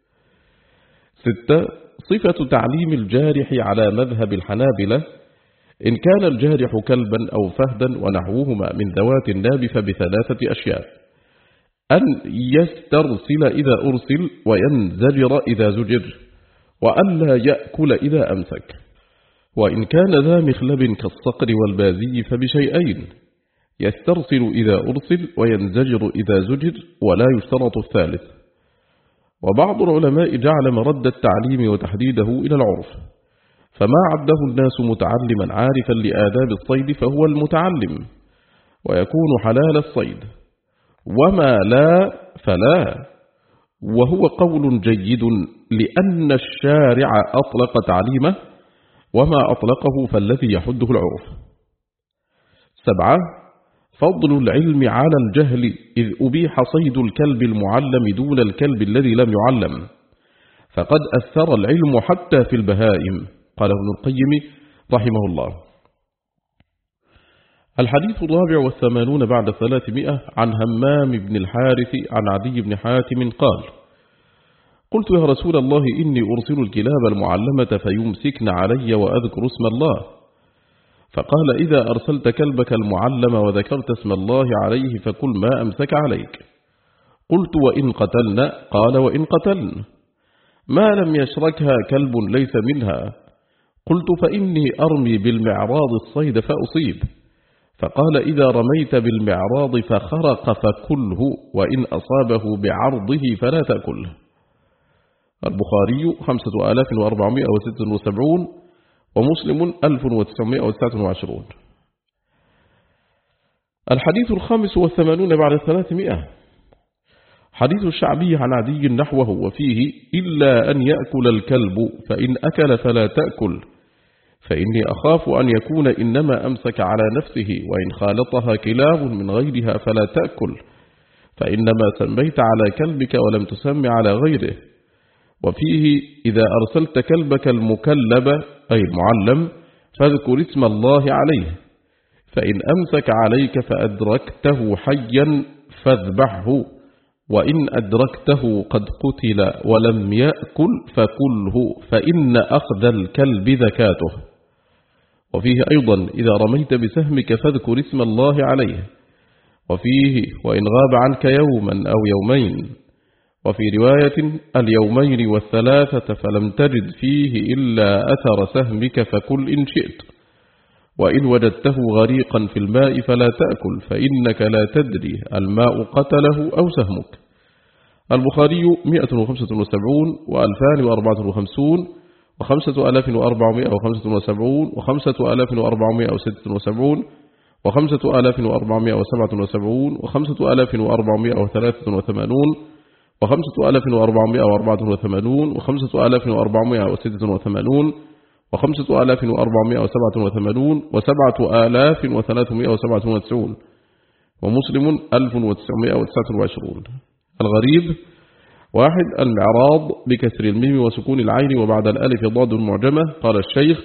ستة، صفة تعليم الجارح على مذهب الحنابلة: إن كان الجارح كلبا أو فهدا ونحوهما من ذوات الناب فبثلاثة أشياء: أن يسترسل إذا أرسل، وينزجر إذا زجر، وأن لا يأكل إذا أمسك. وإن كان ذا مخلب كالصقر والبازي فبشيئين: يسترسل إذا أرسل، وينزجر إذا زجر، ولا يشترط الثالث. وبعض العلماء جعل مرد التعليم وتحديده إلى العرف، فما عده الناس متعلما عارفا لآداب الصيد فهو المتعلم، ويكون حلال الصيد، وما لا فلا، وهو قول جيد لأن الشارع أطلق تعليمه، وما أطلقه فالذي يحده العرف. سبعة، فضل العلم على الجهل، إذ أبيح صيد الكلب المعلم دون الكلب الذي لم يعلم، فقد أثر العلم حتى في البهائم، قال ابن القيم رحمه الله. الحديث الرابع والثمانون بعد ثلاثمائة عن همام بن الحارث عن عدي بن حاتم قال: قلت يا رسول الله إني أرسل الكلاب المعلمة فيمسكن علي وأذكر اسم الله، فقال: إذا أرسلت كلبك المعلم وذكرت اسم الله عليه فكل ما أمسك عليك. قلت: وإن قتلنا؟ قال: وإن قتلن، ما لم يشركها كلب ليس منها. قلت: فإني أرمي بالمعراض الصيد فأصيب. فقال: إذا رميت بالمعراض فخرق فكله، وإن أصابه بعرضه فلا تأكله. البخاري خمسة آلاف وأربعمائة وستة وسبعون ومسلم ألف وتسعمائة وتسعة وعشرون. الحديث الخامس والثمانون بعد الثلاثمائة حديث الشعبي عن عدي نحوه، وفيه: إلا أن يأكل الكلب، فإن أكل فلا تأكل، فإني أخاف أن يكون إنما أمسك على نفسه، وإن خالطها كلاب من غيرها فلا تأكل، فإنما سميت على كلبك ولم تسم على غيره. وفيه: إذا أرسلت كلبك المكلب أي المعلم فاذكر اسم الله عليه، فإن أمسك عليك فأدركته حيا فاذبحه، وإن أدركته قد قتل ولم يأكل فكله، فإن أخذ الكلب ذكاته. وفيه أيضا: إذا رميت بسهمك فاذكر اسم الله عليه. وفيه: وإن غاب عنك يوما أو يومين. وفي رواية: اليومين والثلاثة فلم تجد فيه إلا أثر سهمك فكل إن شئت، وإن وجدته غريقا في الماء فلا تأكل، فإنك لا تدري الماء قتله أو سهمك. البخاري مئة وخمسة وسبعون وألفان وأربعة وخمسون وخمسة آلاف وأربعمائة وخمسة وسبعون وخمسة آلاف وأربعمائة وستة وسبعون وخمسة آلاف وأربعمائة وسبعة وسبعون وخمسة آلاف وأربعمائة وثلاثة وثمانون وخمسة آلاف وأربعمائة وأربعة وثمانون وخمسة آلاف وأربعمائة وستة وثمانون وخمسة آلاف وأربعمائة وسبعة وثمانون وسبعة آلاف وثلاثمائة وسبعة وتسعون ومسلم ألف وتسعمائة وتسعة وعشرون. الغريب: واحد، المعراض بكسر الميم وسكون العين وبعد الألف ضاد معجمة. قال الشيخ: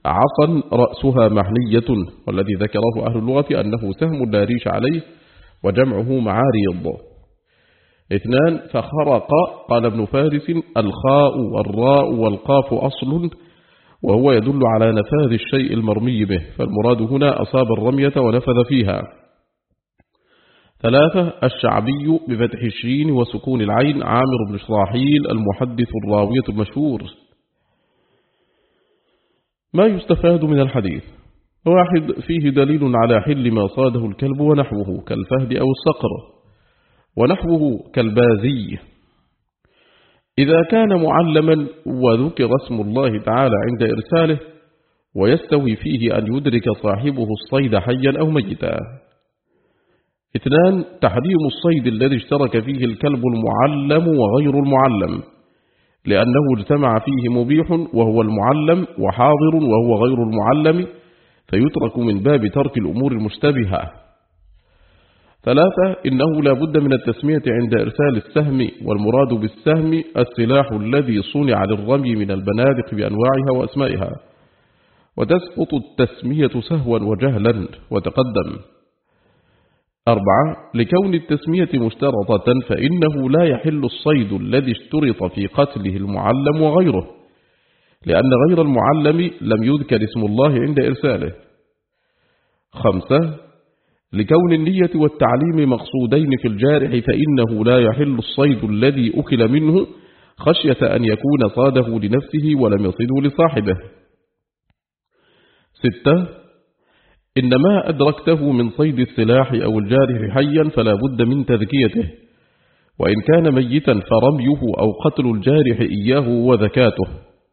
عصا رأسها محنية، والذي ذكره أهل اللغة أنه سهم لا ريش عليه، وجمعه معاريض. اثنان فخرق، قال ابن فارس الخاء والراء والقاف أصل، وهو يدل على نفاذ الشيء المرمي به، فالمراد هنا أصاب الرمية ونفذ فيها. ثلاثة الشعبي بفتح الشين وسكون العين عامر بن شراحيل المحدث الراوية المشهور. ما يستفاد من الحديث: واحد فيه دليل على حل ما صاده الكلب ونحوه كالفهد أو الصقر، ونحوه كالبازي إذا كان معلما وذكر اسم الله تعالى عند إرساله، ويستوي فيه أن يدرك صاحبه الصيد حيا أو ميتا. اثنان تحريم الصيد الذي اشترك فيه الكلب المعلم وغير المعلم، لأنه اجتمع فيه مبيح وهو المعلم وحاضر وهو غير المعلم، فيترك من باب ترك الأمور المشتبهة. ثلاثة إنه لا بد من التسمية عند إرسال السهم، والمراد بالسهم السلاح الذي صنع للرمي من البنادق بأنواعها وأسمائها، وتسقط التسمية سهوا وجهلا وتقدم. أربعة لكون التسمية مشترطة فإنه لا يحل الصيد الذي اشترط في قتله المعلم وغيره، لأن غير المعلم لم يذكر اسم الله عند إرساله. خمسة لكون النية والتعليم مقصودين في الجارح فإنه لا يحل الصيد الذي أكل منه خشية أن يكون صاده لنفسه ولم يصده لصاحبه. ستة إن ما أدركته من صيد السلاح أو الجارح حيا فلا بد من تذكيته، وإن كان ميتا فرميه أو قتل الجارح إياه وذكاته.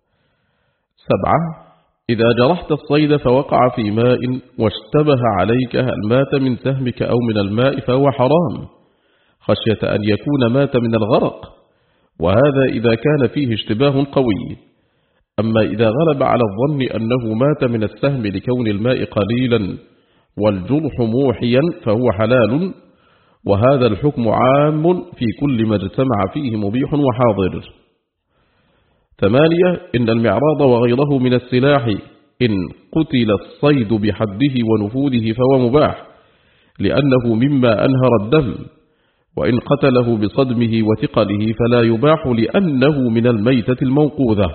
سبعة إذا جرحت الصيد فوقع في ماء واشتبه عليك هل مات من سهمك أو من الماء فهو حرام، خشية أن يكون مات من الغرق، وهذا إذا كان فيه اشتباه قوي. أما إذا غلب على الظن أنه مات من السهم لكون الماء قليلا والجرح موحيا فهو حلال، وهذا الحكم عام في كل ما اجتمع فيه مبيح وحاضر. ثمانية إن المعراض وغيره من السلاح إن قتل الصيد بحده ونفوذه فهو مباح، لأنه مما أنهر الدم، وإن قتله بصدمه وثقله فلا يباح لأنه من الميتة الموقوذة.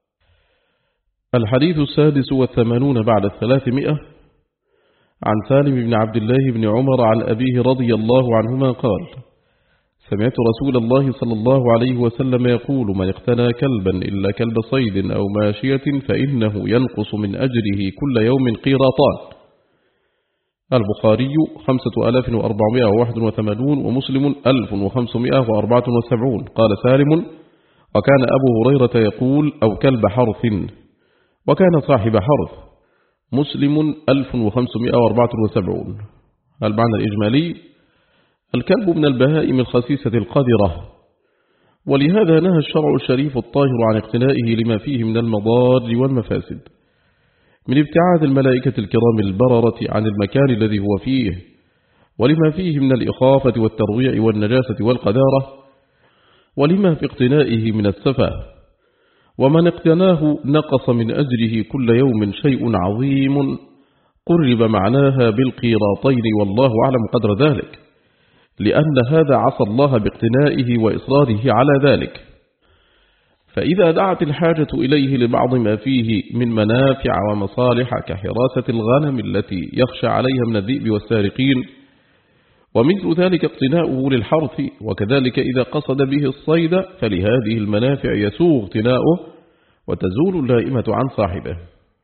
الحديث السادس والثمانون بعد الثلاثمائة عن سالم بن عبد الله بن عمر عن أبيه رضي الله عنهما قال: سمعت رسول الله صلى الله عليه وسلم يقول: من اقتنى كلبا إلا كلب صيد أو ماشية فإنه ينقص من أجره كل يوم قيراطان. البخاري خمسة آلاف وأربعمائة وواحد وثمانون ومسلم ألف وخمسمائة وأربعة وسبعون. قال سالم: وكان أبو هريرة يقول: أو كلب حرث، وكان صاحب حرث. مسلم ألف وخمسمائة وأربعة وسبعون. المعنى الإجمالي: الكلب من البهائم الخسيسة القذرة، ولهذا نهى الشرع الشريف الطاهر عن اقتنائه لما فيه من المضار والمفاسد، من ابتعاد الملائكة الكرام البررة عن المكان الذي هو فيه، ولما فيه من الإخافة والترويع والنجاسة والقذارة، ولما في اقتنائه من السفة. ومن اقتناه نقص من أجره كل يوم شيء عظيم، قرب معناها بالقيراطين، والله أعلم قدر ذلك، لأن هذا عصى الله باقتنائه وإصراره على ذلك. فإذا دعت الحاجة إليه لبعض ما فيه من منافع ومصالح كحراسة الغنم التي يخشى عليها من الذئب والسارقين، ومثل ذلك اقتناؤه للحرث، وكذلك إذا قصد به الصيد فلهذه المنافع يسوغ اقتناؤه وتزول اللائمة عن صاحبه.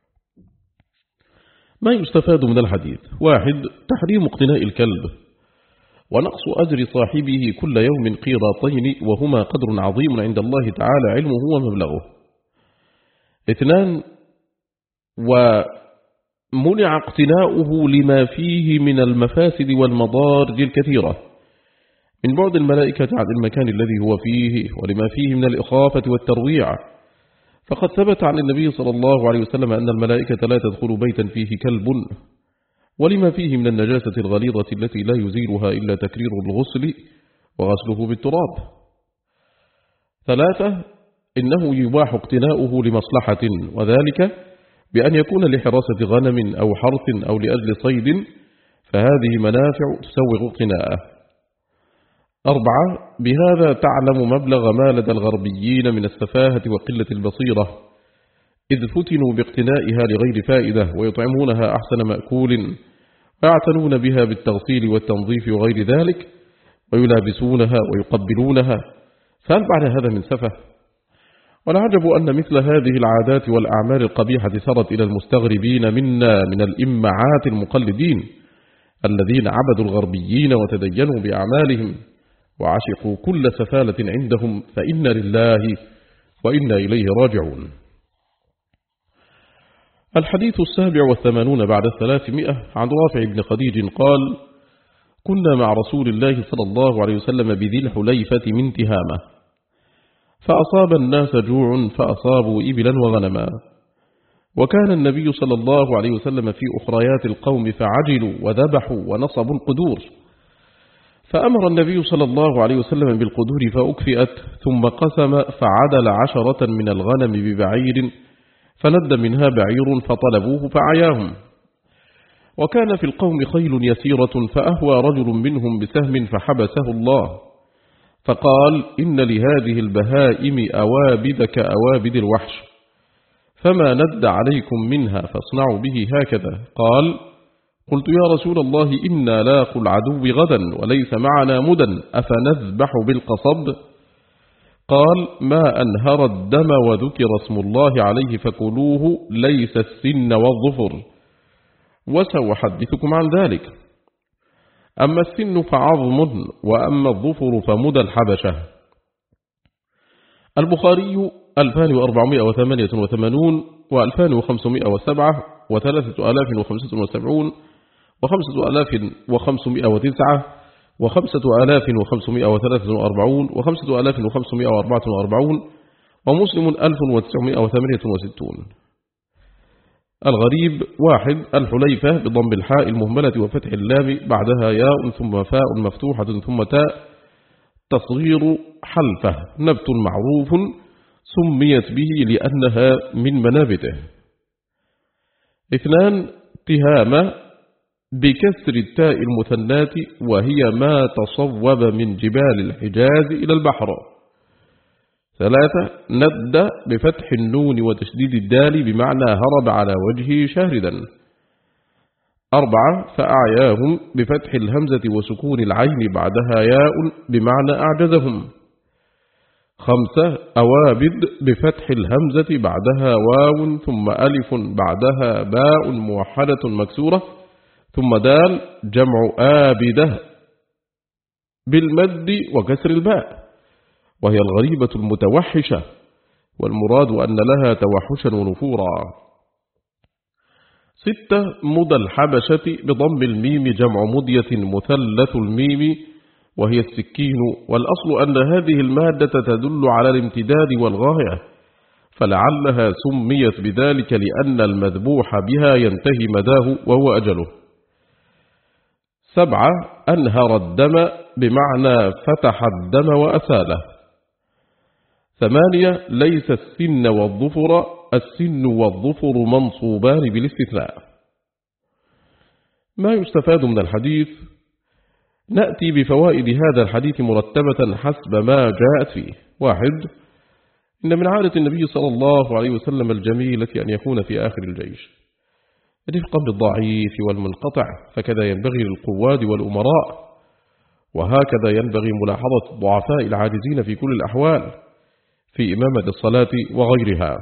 ما يستفاد من الحديث: واحد تحريم اقتناء الكلب، ونقص أجر صاحبه كل يوم قيراطين، وهما قدر عظيم عند الله تعالى علمه ومبلغه. اثنان ومنع اقتناؤه لما فيه من المفاسد والمضار الكثيرة، من بعد الملائكة عن المكان الذي هو فيه، ولما فيه من الإخافة والترويع، فقد ثبت عن النبي صلى الله عليه وسلم أن الملائكة لا تدخل بيتا فيه كلب، ولما فيه من النجاسة الغليظة التي لا يزيلها إلا تكرير الغسل وغسله بالتراب. ثلاثة إنه يباح اقتناؤه لمصلحة، وذلك بأن يكون لحراسة غنم أو حرث أو لأجل صيد، فهذه منافع تسوغ اقتناءه. أربعة، بهذا تعلم مبلغ ما لدى الغربيين من السفاهة وقلة البصيرة، إذ فتنوا باقتنائها لغير فائدة، ويطعمونها أحسن مأكول، ويعتنون بها بالتغسيل والتنظيف وغير ذلك، ويلابسونها ويقبلونها، فهل بعد هذا من سفه؟ والعجب أن مثل هذه العادات والأعمال القبيحة سرت إلى المستغربين منا من الإمعات المقلدين الذين عبدوا الغربيين وتدينوا بأعمالهم وعشقوا كل سفالة عندهم، فإنا لله وإنا إليه راجعون. الحديث السابع والثمانون بعد الثلاثمائة عن رافع بن خديج قال: كنا مع رسول الله صلى الله عليه وسلم بذي الحليفة من تهامة، فأصاب الناس جوع فأصابوا إبلا وغنما، وكان النبي صلى الله عليه وسلم في أخريات القوم فعجلوا وذبحوا ونصبوا القدور، فأمر النبي صلى الله عليه وسلم بالقدور فأكفئت، ثم قسم فعدل عشرة من الغنم ببعير، فند منها بعير فطلبوه فعياهم. وكان في القوم خيل يسيرة، فأهوى رجل منهم بسهم فحبسه الله، فقال: إن لهذه البهائم أوابد كأوابد الوحش، فما ند عليكم منها فاصنعوا به هكذا. قال: قلت يا رسول الله إنا لاقوا العدو غدا وليس معنا مدى، أفنذبح بالقصب؟ قال: ما أنهر الدم وذكر اسم الله عليه فكلوه، ليس السن والظفر، وسأحدثكم عن ذلك. أما السن فعظم، وأما الظفر فمدى الحبشة. البخاري ألفان وأربعمائة وثمانية وثمانون وألفان وخمسمائة وسبعة وثلاثة آلاف وخمسة وسبعون وخمسة آلاف وخمسمائة وتسعة وخمسة آلاف وخمسمائة وثلاثة وأربعون وخمسة آلاف وخمسمائة وأربعة وأربعون ومسلم ألف وتسعمائة وثمانية وستون. الغريب: واحد، الحليفة بضم الحاء المهملة وفتح اللام بعدها ياء ثم فاء مفتوحة ثم تاء، تصغير حلفة، نبت معروف سميت به لأنها من منابته. اثنان، تهامة بكسر التاء المثنات، وهي ما تصوب من جبال الحجاز إلى البحر. ثلاثة، ند بفتح النون وتشديد الدال بمعنى هرب على وجهه شاردا. أربعة، فأعياهم بفتح الهمزة وسكون العين بعدها ياء بمعنى أعجزهم. خمسة، أوابد بفتح الهمزة بعدها واو ثم ألف بعدها باء موحدة مكسورة ثم دال، جمع آبدة بالمد وكسر الباء، وهي الغريبة المتوحشة، والمراد أن لها توحشا ونفورا. ستة، مدى الحبشة بضم الميم، جمع مدية مثلث الميم، وهي السكين، والأصل أن هذه المادة تدل على الامتداد والغاية، فلعلها سميت بذلك لأن المذبوح بها ينتهي مداه وهو أجله. سبعة، أنهر الدم بمعنى فتح الدم وأساله. ثمانية، ليس السن والظفر، السن والظفر منصوبان بالاستثناء. ما يستفاد من الحديث؟ نأتي بفوائد هذا الحديث مرتبة حسب ما جاءت فيه. واحد، إن من عادة النبي صلى الله عليه وسلم الجميلة أن يكون في آخر الجيش رفقا بالضعيف والمنقطع، فكذا ينبغي للقواد والأمراء، وهكذا ينبغي ملاحظة الضعفاء العاجزين في كل الأحوال في إمامة الصلاة وغيرها.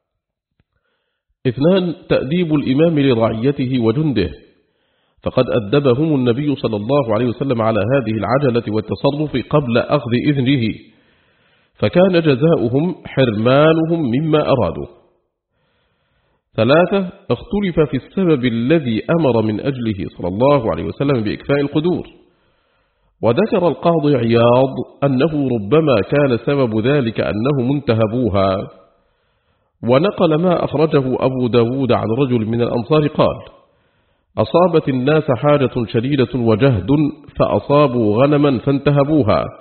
اثنان، تأديب الإمام لرعيته وجنده، فقد أدبهم النبي صلى الله عليه وسلم على هذه العجلة والتصرف قبل أخذ إذنه، فكان جزاؤهم حرمانهم مما أرادوا. ثلاثة، اختلف في السبب الذي أمر من أجله صلى الله عليه وسلم بإكفاء القدور، وذكر القاضي عياض أنه ربما كان سبب ذلك أنهم انتهبوها، ونقل ما أخرجه أبو داود عن رجل من الأنصار قال: أصابت الناس حاجة شديدة وجهد، فأصابوا غنما فانتهبوها،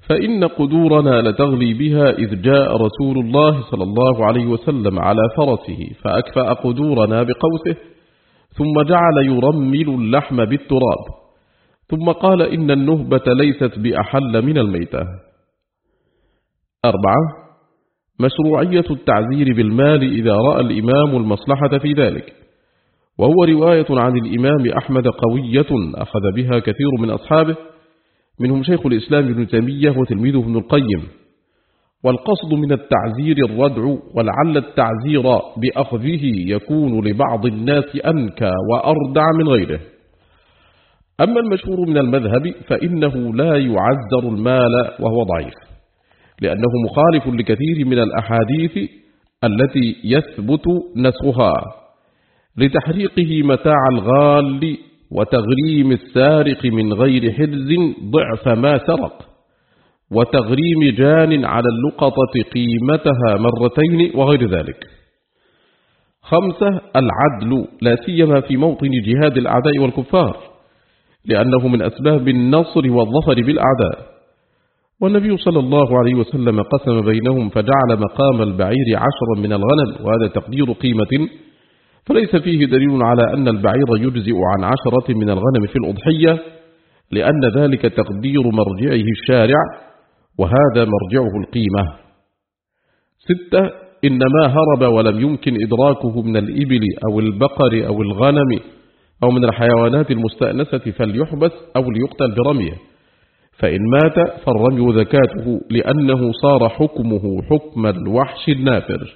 فإن قدورنا لتغلي بها إذ جاء رسول الله صلى الله عليه وسلم على فرسه فأكفأ قدورنا بقوسه ثم جعل يرمل اللحم بالتراب ثم قال إن النهبة ليست بأحل من الميتة. أربعة مشروعية التعزير بالمال إذا رأى الإمام المصلحة في ذلك، وهو رواية عن الإمام أحمد قوية أخذ بها كثير من أصحابه منهم شيخ الإسلام ابن تيمية وتلميذه ابن القيم. والقصد من التعزير الردع، ولعل التعزير بأخذه يكون لبعض الناس أنكى وأردع من غيره. أما المشهور من المذهب فإنه لا يعزر المال وهو ضعيف، لأنه مخالف لكثير من الأحاديث التي يثبت نسخها لتحريقه متاع الغال وتغريم السارق من غير حرز ضعف ما سرق، وتغريم جان على اللقطة قيمتها مرتين وغير ذلك. خمسة العدل، لا سيما في موطن جهاد الأعداء والكفار، لأنه من أسباب النصر والظفر بالأعداء. والنبي صلى الله عليه وسلم قسم بينهم فجعل مقام البعير عشرا من الغنم، وهذا تقدير قيمة، فليس فيه دليل على أن البعير يجزئ عن عشرة من الغنم في الأضحية، لأن ذلك تقدير مرجعه الشارع، وهذا مرجعه القيمة. ستة إنما هرب ولم يمكن إدراكه من الإبل أو البقر أو الغنم أو من الحيوانات المستأنسة فليحبس أو ليقتل برميه، فإن مات فالرمي زكاته، لأنه صار حكمه حكم الوحش النافر.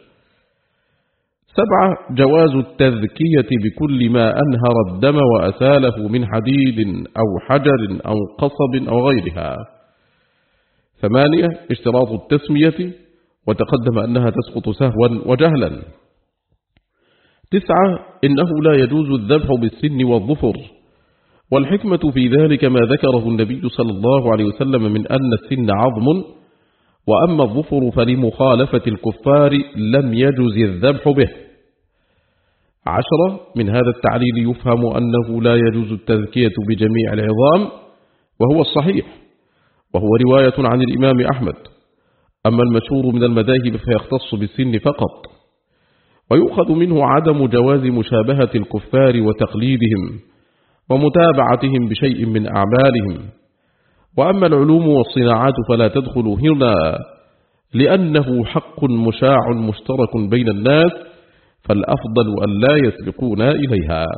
سبعة جواز التذكية بكل ما أنهر الدم وأساله من حديد أو حجر أو قصب أو غيرها. ثمانية اشتراط التسمية، وتقدم أنها تسقط سهوا وجهلا. تسعة إنه لا يجوز الذبح بالسن والظفر، والحكمة في ذلك ما ذكره النبي صلى الله عليه وسلم من أن السن عظم، وأما الظفر فلمخالفة الكفار لم يجوز الذبح به. عشرة من هذا التعليل يفهم أنه لا يجوز التذكية بجميع العظام، وهو الصحيح، وهو رواية عن الإمام أحمد. أما المشهور من المذاهب فيختص بالسن فقط، ويؤخذ منه عدم جواز مشابهة الكفار وتقليدهم ومتابعتهم بشيء من أعمالهم. وأما العلوم والصناعات فلا تدخل هنا، لأنه حق مشاع مشترك بين الناس، فالأفضل أن لا يسبقونا إليها.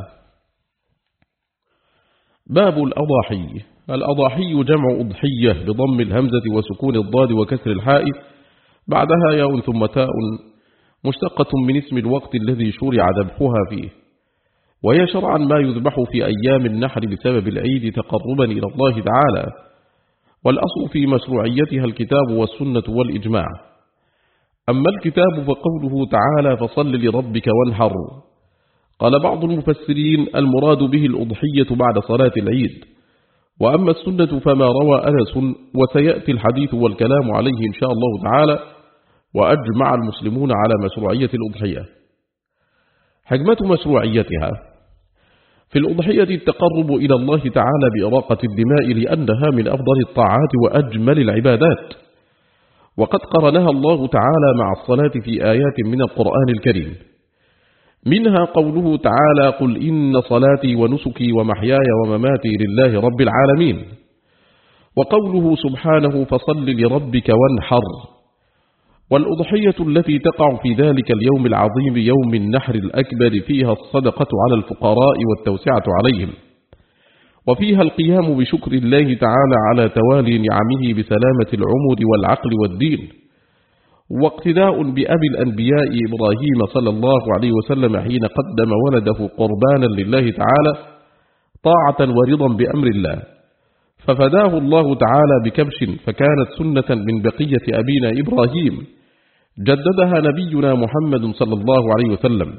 باب الأضاحي. الأضاحي جمع أضحية بضم الهمزة وسكون الضاد وكسر الحاء، بعدها ياء ثم تاء، مشتقة من اسم الوقت الذي شرع ذبحها فيه، وهي شرعا ما يذبح في أيام النحر بسبب العيد تقربا إلى الله تعالى، والأصل في مشروعيتها الكتاب والسنة والإجماع. أما الكتاب فقوله تعالى فصل لربك وانحر. قال بعض المفسرين المراد به الأضحية بعد صلاة العيد. وأما السنة فما روى أنس، وسيأتي الحديث والكلام عليه إن شاء الله تعالى، وأجمع المسلمون على مشروعية الأضحية. حكمة مشروعيتها في الأضحية التقرب إلى الله تعالى بإراقة الدماء، لأنها من أفضل الطاعات وأجمل العبادات، وقد قرنها الله تعالى مع الصلاة في آيات من القرآن الكريم، منها قوله تعالى قل إن صلاتي ونسكي ومحياي ومماتي لله رب العالمين، وقوله سبحانه فصل لربك وانحر. والأضحية التي تقع في ذلك اليوم العظيم يوم النحر الأكبر فيها الصدقة على الفقراء والتوسعة عليهم، وفيها القيام بشكر الله تعالى على توالي نعمه بسلامة العمر والعقل والدين، واقتداء بأبي الأنبياء إبراهيم صلى الله عليه وسلم حين قدم ولده قربانا لله تعالى طاعة ورضا بأمر الله، ففداه الله تعالى بكبش، فكانت سنة من بقية أبينا إبراهيم جددها نبينا محمد صلى الله عليه وسلم.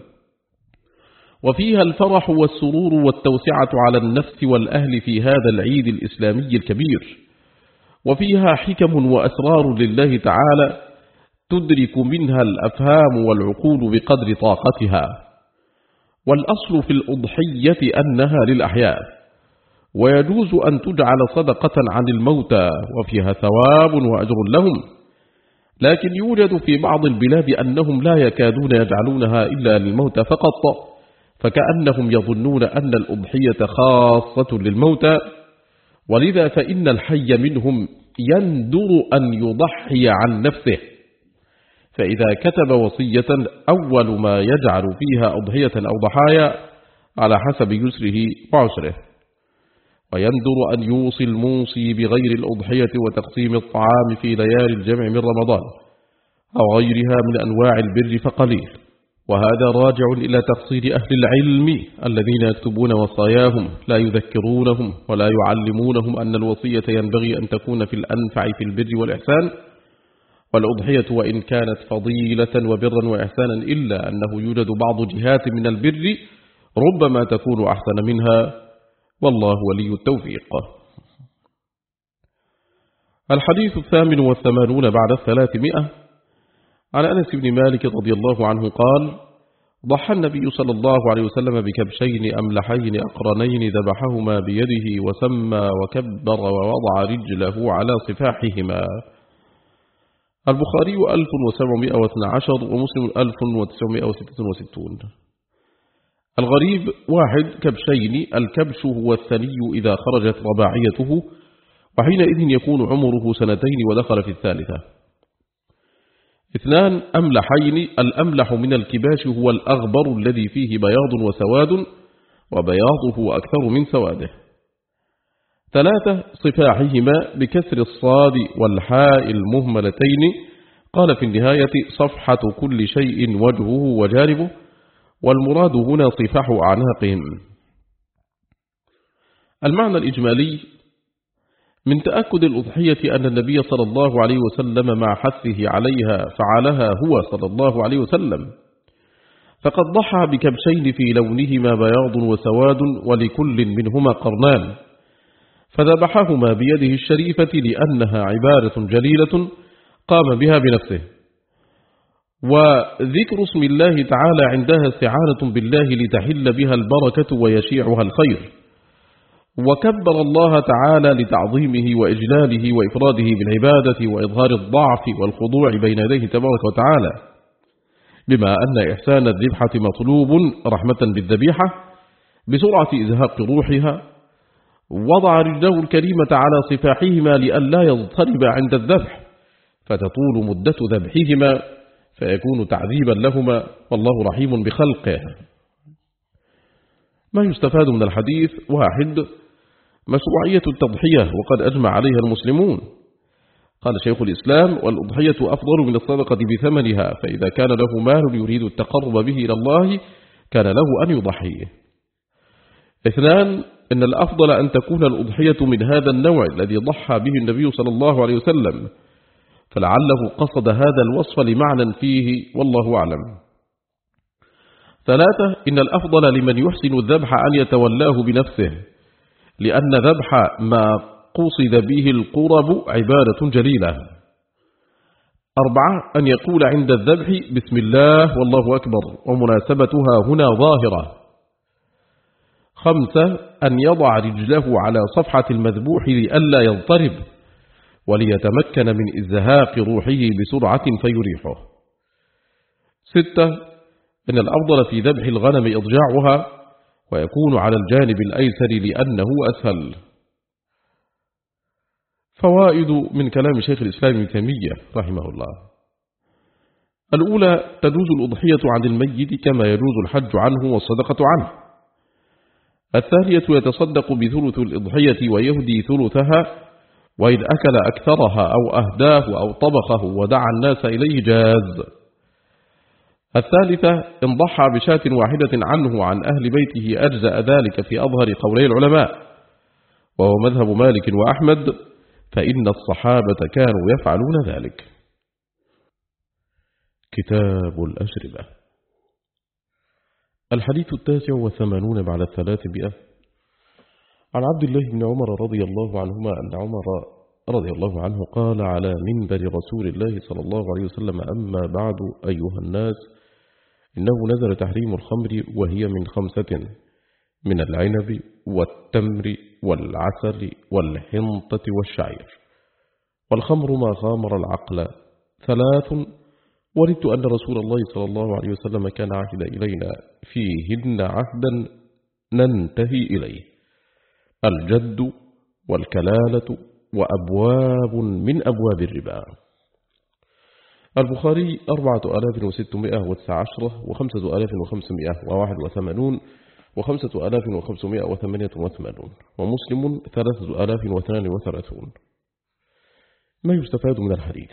وفيها الفرح والسرور والتوسعة على النفس والأهل في هذا العيد الإسلامي الكبير، وفيها حكم وأسرار لله تعالى تدرك منها الأفهام والعقول بقدر طاقتها. والأصل في الأضحية أنها للأحياء، ويجوز أن تجعل صدقة عن الموتى وفيها ثواب وأجر لهم، لكن يوجد في بعض البلاد أنهم لا يكادون يجعلونها إلا للموتى فقط، فكأنهم يظنون أن الأضحية خاصة للموتى، ولذا فإن الحي منهم يندر أن يضحي عن نفسه، فإذا كتب وصية أول ما يجعل فيها أضحية أو ضحايا على حسب يسره وعسره، ويندر أن يوصي الموصي بغير الأضحية وتقسيم الطعام في ليالي الجمع من رمضان أو غيرها من أنواع البر فقليل، وهذا راجع إلى تقصير أهل العلم الذين يكتبون وصاياهم لا يذكرونهم ولا يعلمونهم أن الوصية ينبغي أن تكون في الأنفع في البر والإحسان، والأضحية وإن كانت فضيلة وبرا وإحسانا إلا أنه يوجد بعض جهات من البر ربما تكون أحسن منها، والله ولي التوفيق. الحديث الثامن والثمانون بعد الثلاثمائة عن أنس بن مالك رضي الله عنه قال: ضحى النبي صلى الله عليه وسلم بكبشين أملحين أقرنين ذبحهما بيده وسمى وكبر ووضع رجله على صفاحهما. البخاري ألف وسبعمائة واثني عشر ومسلم ألف وتسعمائة وستة وستون. الغريب: واحد، كبشين، الكبش هو الثني إذا خرجت رباعيته، وحينئذ يكون عمره سنتين ودخل في الثالثة. اثنان، أملحين، الأملح من الكباش هو الأغبر الذي فيه بياض وسواد، وبياضه أكثر من سواده. ثلاثة، صفاحهما بكسر الصاد والحاء المهملتين، قال في النهاية: صفحة كل شيء وجهه وجانبه، والمراد هنا صفاح أعناقهم. المعنى الإجمالي: من تأكد الأضحية أن النبي صلى الله عليه وسلم مع حثه عليها فعلها هو صلى الله عليه وسلم، فقد ضحى بكبشين في لونهما بياض وسواد ولكل منهما قرنان، فذبحهما بيده الشريفة لأنها عبادة جليلة قام بها بنفسه، وذكر اسم الله تعالى عندها استعانة بالله لتحل بها البركة ويشيعها الخير، وكبر الله تعالى لتعظيمه وإجلاله وإفراده بالعبادة وإظهار الضعف والخضوع بين يديه تبارك وتعالى، بما أن إحسان الذبحة مطلوب رحمة بالذبيحة بسرعة إزهاق روحها. وضع رجله الكريمة على صفاحهما لئلا يضطرب عند الذبح فتطول مدة ذبحهما فيكون تعذيبا لهما، والله رحيم بخلقه. ما يستفاد من الحديث: واحد، مشروعية التضحية وقد أجمع عليها المسلمون. قال شيخ الإسلام: والأضحية أفضل من الصدقة بثمنها، فإذا كان له مال يريد التقرب به إلى الله كان له أن يضحيه. اثنان، إن الأفضل أن تكون الأضحية من هذا النوع الذي ضحى به النبي صلى الله عليه وسلم، فلعله قصد هذا الوصف لمعنى فيه، والله أعلم. ثلاثة، إن الأفضل لمن يحسن الذبح أن يتولاه بنفسه، لأن ذبح ما قصد به القرب عبادة جليلة. أربعة، أن يقول عند الذبح: بسم الله والله أكبر، ومناسبتها هنا ظاهرة. خمسة، أن يضع رجله على صفحة المذبوح لئلا يضطرب وليتمكن من إزهاق روحه بسرعة فيريحه. ستة، إن الأفضل في ذبح الغنم إضجاعها ويكون على الجانب الأيسر لأنه أسهل. فوائد من كلام شيخ الإسلام ابن تيمية رحمه الله: الأولى: تجوز الأضحية عن الميت كما يجوز الحج عنه والصدقة عنه. الثانية: يتصدق بثلث الأضحية ويهدي ثلثها، وإن أكل أكثرها أو أهداه أو طبخه ودعا الناس إليه جاز. الثالثة: إن ضحى بشاة واحدة عنه عن أهل بيته أجزأ ذلك في أظهر قولي العلماء، وهو مذهب مالك وأحمد، فإن الصحابة كانوا يفعلون ذلك. كتاب الأشربة. الحديث التاسع والثمانون بعد الثلاثمائة عن عبد الله بن عمر رضي الله عنهما أن عمر رضي الله عنه قال على منبر رسول الله صلى الله عليه وسلم: أما بعد أيها الناس، إنه نزل تحريم الخمر وهي من خمسة: من العنب والتمر والعسل والحنطة والشعير. والخمر ما خامر العقل ثلاث، ولدت أن رسول الله صلى الله عليه وسلم كان عهد إلينا فيهن عهدا ننتهي إليه: الجد والكلالة وأبواب من أبواب الربا. البخاري أربعة آلاف وستمائة وتسعة عشر وخمسة آلاف وخمسمائة وواحد وثمانون وخمسة آلاف وخمسمائة وثمانية وثمانون، ومسلم ثلاثة آلاف واثنان وثلاثون. ما يستفاد من الحديث؟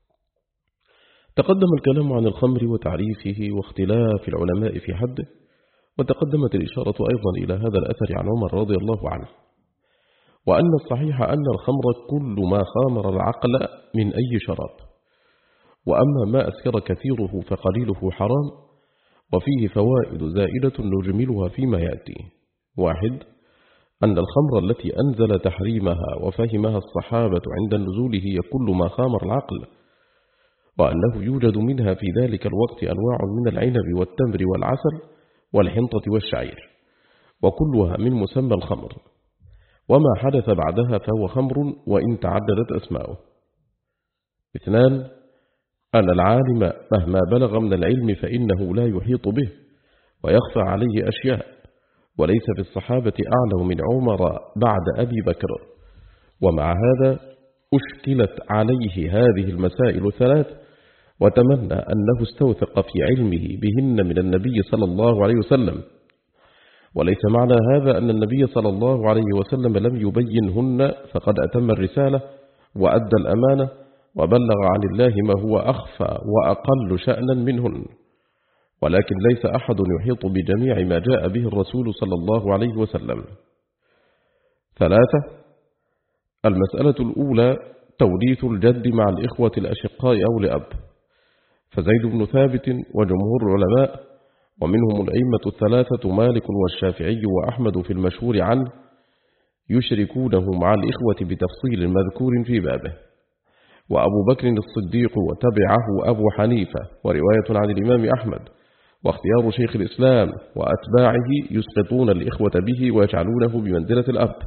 تقدم الكلام عن الخمر وتعريفه واختلاف العلماء في حده، وتقدمت الإشارة أيضا إلى هذا الأثر عن عمر رضي الله عنه، وأن الصحيح أن الخمر كل ما خامر العقل من أي شراب، وأما ما أسكر كثيره فقليله حرام، وفيه فوائد زائدة نجملها فيما يأتي. واحد: أن الخمر التي أنزل تحريمها وفهمها الصحابة عند النزول هي كل ما خامر العقل، وأنه يوجد منها في ذلك الوقت أنواع من العنب والتمر والعسل والحنطة والشعير، وكلها من مسمى الخمر، وما حدث بعدها فهو خمر وإن تعددت أسماؤه. اثنان: أن العالم مهما بلغ من العلم فإنه لا يحيط به ويخفى عليه أشياء، وليس في الصحابة أعلم من عمر بعد أبي بكر، ومع هذا أشكلت عليه هذه المسائل الثلاث، وتمنى أنه استوثق في علمه بهن من النبي صلى الله عليه وسلم. وليس معنى هذا أن النبي صلى الله عليه وسلم لم يبينهن، فقد أتم الرسالة وأدى الأمانة وبلغ عن الله ما هو أخفى وأقل شأنا منهن، ولكن ليس أحد يحيط بجميع ما جاء به الرسول صلى الله عليه وسلم. ثلاثة: المسألة الأولى توريث الجد مع الإخوة الأشقاء أو لأب، فزيد بن ثابت وجمهور العلماء ومنهم الأئمة الثلاثة مالك والشافعي وأحمد في المشهور عنه يشركونه مع الإخوة بتفصيل مذكور في بابه، وأبو بكر الصديق وتبعه أبو حنيفة، ورواية عن الإمام أحمد، واختيار شيخ الإسلام وأتباعه يسقطون الإخوة به ويجعلونه بمنزلة الأب.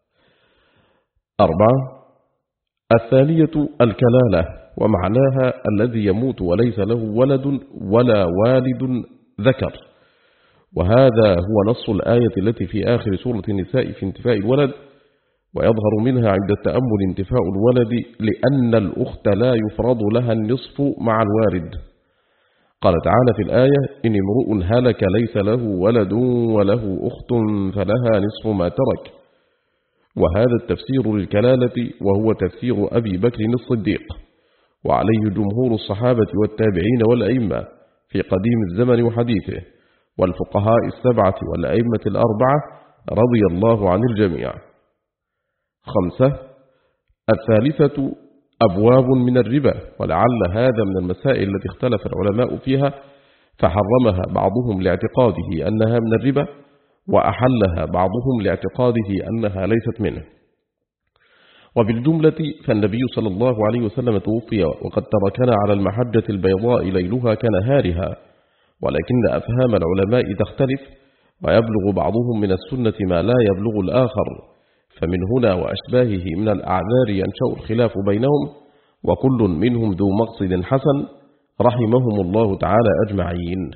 أربعة: الثانية الكلالة، ومعناها الذي يموت وليس له ولد ولا والد ذكر، وهذا هو نص الآية التي في آخر سورة النساء في انتفاء الولد، ويظهر منها عند التأمل انتفاء الولد لأن الأخت لا يفرض لها النصف مع الوارد. قال تعالى في الآية: إن امرؤ هلك ليس له ولد وله أخت فلها نصف ما ترك، وهذا التفسير للكلالة وهو تفسير أبي بكر الصديق، وعليه جمهور الصحابة والتابعين والأئمة في قديم الزمن وحديثه، والفقهاء السبعة والأئمة الأربعة رضي الله عن الجميع. خمسة: الثالثة أبواب من الربا، ولعل هذا من المسائل التي اختلف العلماء فيها، فحرمها بعضهم لاعتقاده أنها من الربا، وأحلها بعضهم لاعتقاده أنها ليست منه. وبالجملة فالنبي صلى الله عليه وسلم توفي وقد تركنا على المحجة البيضاء ليلها كنهارها، ولكن أفهام العلماء تختلف، ويبلغ بعضهم من السنة ما لا يبلغ الآخر، فمن هنا وأشباهه من الأعذار ينشأ الخلاف بينهم، وكل منهم ذو مقصد حسن رحمهم الله تعالى أجمعين.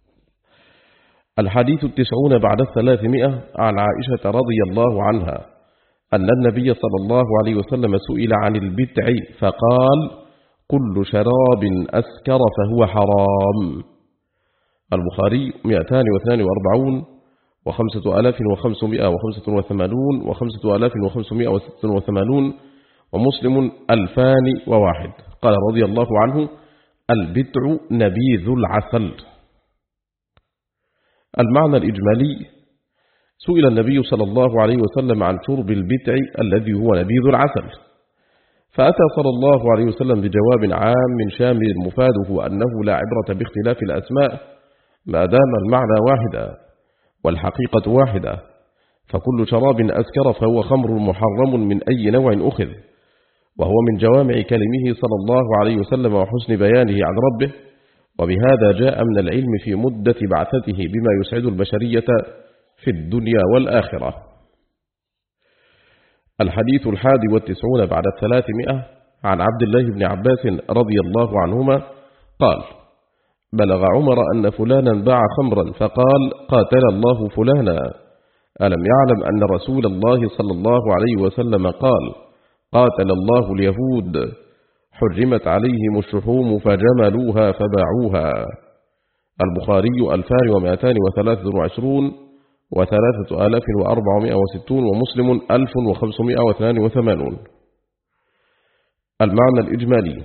الحديث التسعون بعد الثلاثمائة عن عائشة رضي الله عنها أن النبي صلى الله عليه وسلم سئل عن البتع فقال: كل شراب أسكر فهو حرام. البخاري مئتان واثنان وأربعون وخمسة آلاف وخمسمائة وخمسة وثمانون وخمسة آلاف وخمسمائة وستة وثمانون، ومسلم ألفان وواحد. قال رضي الله عنه: البتع نبيذ العسل. المعنى الإجمالي: سئل النبي صلى الله عليه وسلم عن شرب البتع الذي هو نبيذ العسل، فأتى صلى الله عليه وسلم بجواب عام شامل مفاده أنه لا عبرة باختلاف الأسماء ما دام المعنى واحدا والحقيقة واحدة، فكل شراب أسكر فهو خمر محرم من أي نوع أخذ، وهو من جوامع كلمه صلى الله عليه وسلم وحسن بيانه عن ربه، وبهذا جاء من العلم في مدة بعثته بما يسعد البشرية في الدنيا والآخرة. الحديث الحادي والتسعون بعد الثلاثمائة عن عبد الله بن عباس رضي الله عنهما قال: بلغ عمر أن فلانا باع خمرا فقال: قاتل الله فلانا، ألم يعلم أن رسول الله صلى الله عليه وسلم قال: قاتل الله اليهود، حرمت عليهم الشحوم فجملوها فباعوها. البخاري ألفان ومائتان وثلاثة وعشرون وثلاثة آلاف وأربعمائة وستون، ومسلم ألف وخمسمائة واثنان وثمانون. المعنى الإجمالي: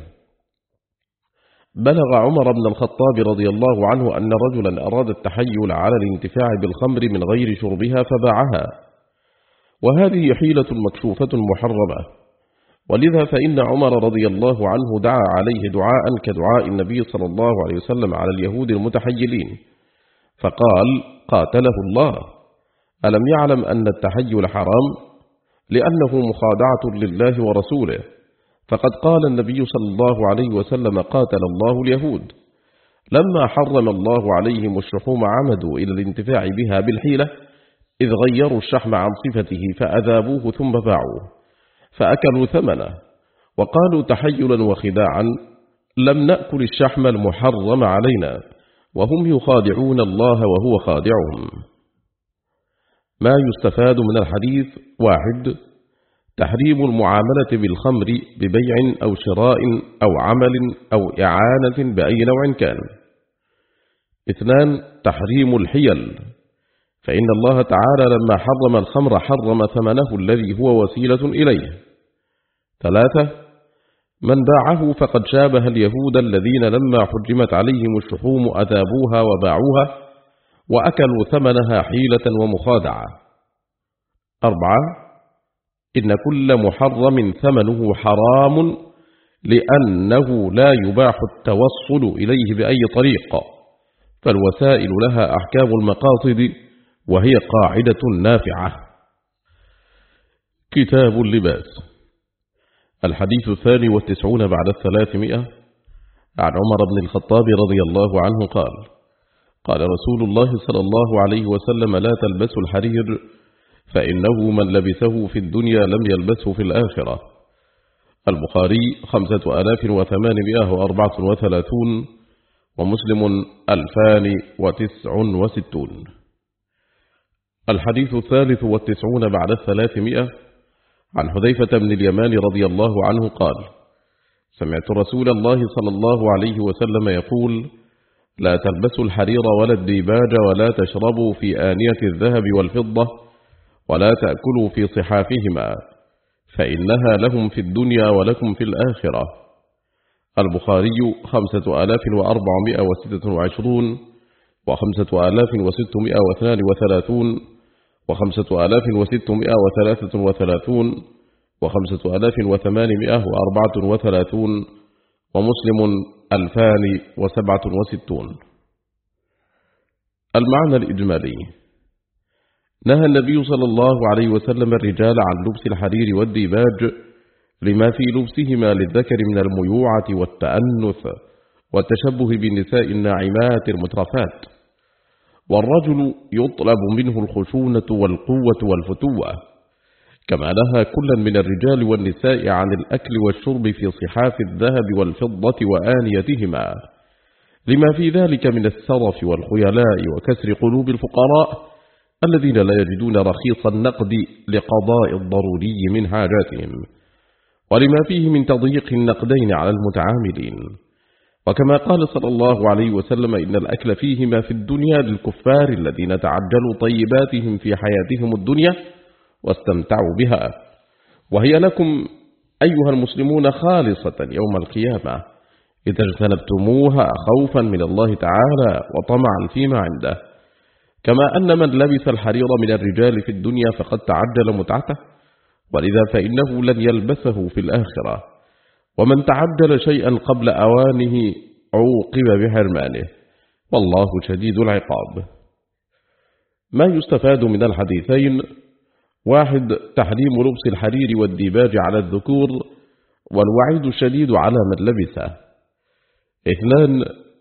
بلغ عمر بن الخطاب رضي الله عنه أن رجلا أراد التحيل على الانتفاع بالخمر من غير شربها فباعها، وهذه حيلة مكشوفة محرمة، ولذا فإن عمر رضي الله عنه دعا عليه دعاء كدعاء النبي صلى الله عليه وسلم على اليهود المتحيلين، فقال: قاتله الله، ألم يعلم أن التحيل حرام لأنه مخادعة لله ورسوله، فقد قال النبي صلى الله عليه وسلم: قاتل الله اليهود. لما حرم الله عليهم الشحوم عمدوا إلى الانتفاع بها بالحيلة، إذ غيروا الشحم عن صفته فأذابوه ثم باعوه فأكلوا ثمنه، وقالوا تحيلا وخداعا: لم نأكل الشحم المحرم علينا، وهم يخادعون الله وهو خادعهم. ما يستفاد من الحديث: واحد، تحريم المعاملة بالخمر ببيع أو شراء أو عمل أو إعانة بأي نوع كان. اثنان، تحريم الحيل، فإن الله تعالى لما حرم الخمر حرم ثمنه الذي هو وسيلة إليه. ثلاثة، من باعه فقد شابه اليهود الذين لما حرمت عليهم الشحوم أذابوها وباعوها وأكلوا ثمنها حيلة ومخادعة. أربعة، إن كل محرم ثمنه حرام لأنه لا يباح التوصل إليه بأي طريق، فالوسائل لها أحكام المقاصد، وهي قاعدة نافعة. كتاب اللباس. الحديث الثاني والتسعون بعد الثلاثمائة عن عمر بن الخطاب رضي الله عنه قال: قال رسول الله صلى الله عليه وسلم: لا تلبسوا الحرير، فإنه من لبسه في الدنيا لم يلبسه في الآخرة. البخاري خمسة آلاف وثمانمائة وأربعة وثلاثون، ومسلم ألفان وتسع وستون. الحديث الثالث والتسعون بعد الثلاثمائة عن حذيفة بن اليمان رضي الله عنه قال: سمعت رسول الله صلى الله عليه وسلم يقول: لا تلبسوا الحرير ولا الديباج، ولا تشربوا في آنية الذهب والفضة، ولا تأكلوا في صحافهما، فإنها لهم في الدنيا ولكم في الآخرة. البخاري خمسة آلاف وأربعمائة وستة وعشرون، وخمسة آلاف وستمائة واثنان وثلاثون، وخمسة آلاف وستمائة وثلاثة وثلاثون، وخمسة آلاف وثمانمائة وأربعة وثلاثون، ومسلم ألفان وسبعة وستون. المعنى الإجمالي: نهى النبي صلى الله عليه وسلم الرجال عن لبس الحرير والديباج لما في لبسهما للذكر من الميوعة والتأنث والتشبه بالنساء الناعمات المترفات، والرجل يطلب منه الخشونة والقوة والفتوة. كما نهى كلا من الرجال والنساء عن الأكل والشرب في صحاف الذهب والفضة وآنيتهما لما في ذلك من السرف والخيلاء وكسر قلوب الفقراء الذين لا يجدون رخيص النقد لقضاء الضروري من حاجاتهم، ولما فيه من تضييق النقدين على المتعاملين. وكما قال صلى الله عليه وسلم: إن الأكل فيهما في الدنيا للكفار الذين تعجلوا طيباتهم في حياتهم الدنيا واستمتعوا بها، وهي لكم أيها المسلمون خالصة يوم القيامة إذا اجتنبتموها خوفا من الله تعالى وطمعا فيما عنده. كما أن من لبس الحرير من الرجال في الدنيا فقد تعجل متعته، ولذا فإنه لن يلبسه في الآخرة. ومن تعجل شيئا قبل أوانه عوقب بحرمانه، والله شديد العقاب. ما يستفاد من الحديثين: واحد، تحريم لبس الحرير والديباج على الذكور، والوعيد الشديد على من لبسه. اثنان،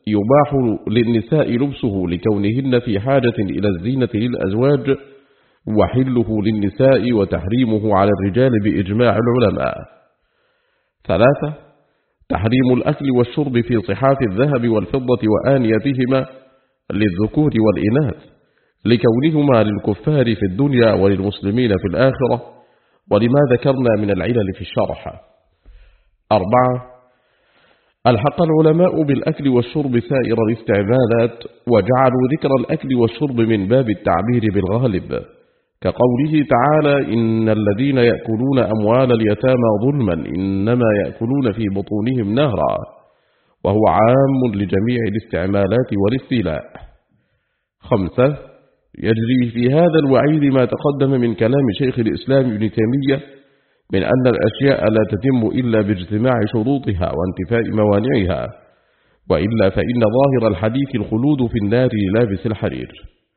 يباح للنساء لبسه لكونهن في حاجة إلى الزينة للأزواج، وحله للنساء وتحريمه على الرجال بإجماع العلماء. ثلاثة: تحريم الأكل والشرب في صحاف الذهب والفضة وآنيتهما للذكور والإناث، لكونهما للكفار في الدنيا وللمسلمين في الآخرة، ولما ذكرنا من العلل في الشرح. أربعة: ألحق العلماء بالأكل والشرب سائر الاستعمالات، وجعلوا ذكر الأكل والشرب من باب التعبير بالغالب، كقوله تعالى: إن الذين يأكلون أموال اليتامى ظلما إنما يأكلون في بطونهم نهرا، وهو عام لجميع الاستعمالات والاستيلاء. خمسة: يجري في هذا الوعيد ما تقدم من كلام شيخ الإسلام ابن تيمية من أن الأشياء لا تتم إلا باجتماع شروطها وانتفاء موانعها، وإلا فإن ظاهر الحديث الخلود في النار للابس الحرير.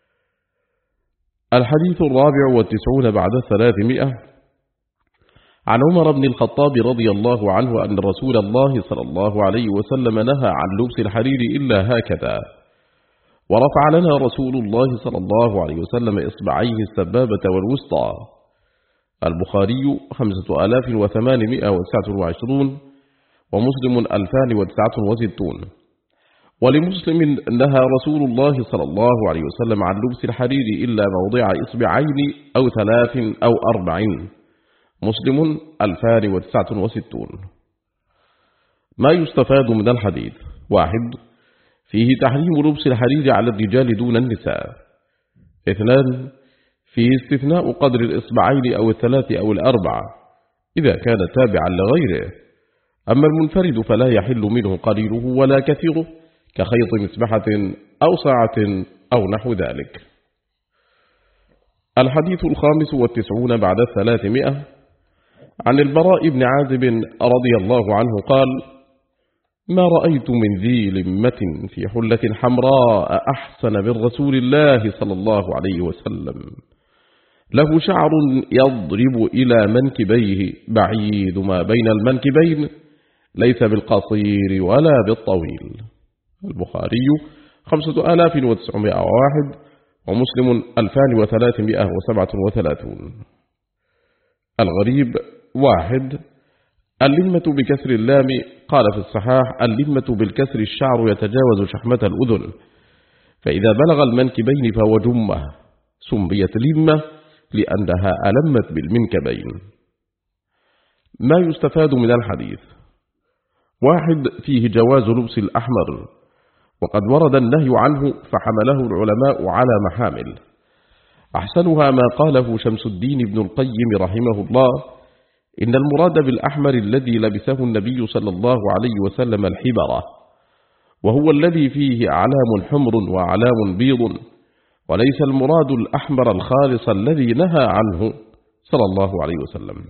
الحديث الرابع والتسعون بعد الثلاثمائة، عن عمر بن الخطاب رضي الله عنه أن رسول الله صلى الله عليه وسلم نهى عن لبس الحرير إلا هكذا، ورفع لنا رسول الله صلى الله عليه وسلم إصبعيه السبابة والوسطى. البخاري خمسة آلاف وثمانمائة وتسعة وعشرون، ومسلم ألفان وتسعة وستون. ولمسلم نهى رسول الله صلى الله عليه وسلم عن لبس الحرير إلا موضع إصبعين أو ثلاث أو أربعين. مسلم ألفان وتسعة وستون. ما يستفاد من الحديث: واحد: فيه تحريم لبس الحرير على الرجال دون النساء. اثنان: فيه استثناء قدر الإصبعين أو الثلاث أو الأربعة إذا كان تابعا لغيره، أما المنفرد فلا يحل منه قليله ولا كثيره، كخيط مسبحة أو ساعة أو نحو ذلك. الحديث الخامس والتسعون بعد الثلاثمائة، عن البراء بن عازب رضي الله عنه قال: ما رأيت من ذي لمة في حلة حمراء أحسن من رسول الله صلى الله عليه وسلم، له شعر يضرب إلى منكبيه بعيد ما بين المنكبين، ليس بالقصير ولا بالطويل. البخاري خمسة آلاف وتسعمائة وواحد، ومسلم ألفان وثلاثمائة وسبعة وثلاثون. الغريب: واحد: اللمة بكسر اللام، قال في الصحاح: اللمة بالكسر الشعر يتجاوز شحمة الأذن، فإذا بلغ المنكبين فهو جمة، سميت لمة لأنها ألمت بالمنكبين. ما يستفاد من الحديث: واحد: فيه جواز لبس الأحمر، وقد ورد النهي عنه فحمله العلماء على محامل، أحسنها ما قاله شمس الدين ابن القيم رحمه الله: إن المراد بالأحمر الذي لبسه النبي صلى الله عليه وسلم الحبرة، وهو الذي فيه أعلام حمر وأعلام بيض، وليس المراد الأحمر الخالص الذي نهى عنه صلى الله عليه وسلم.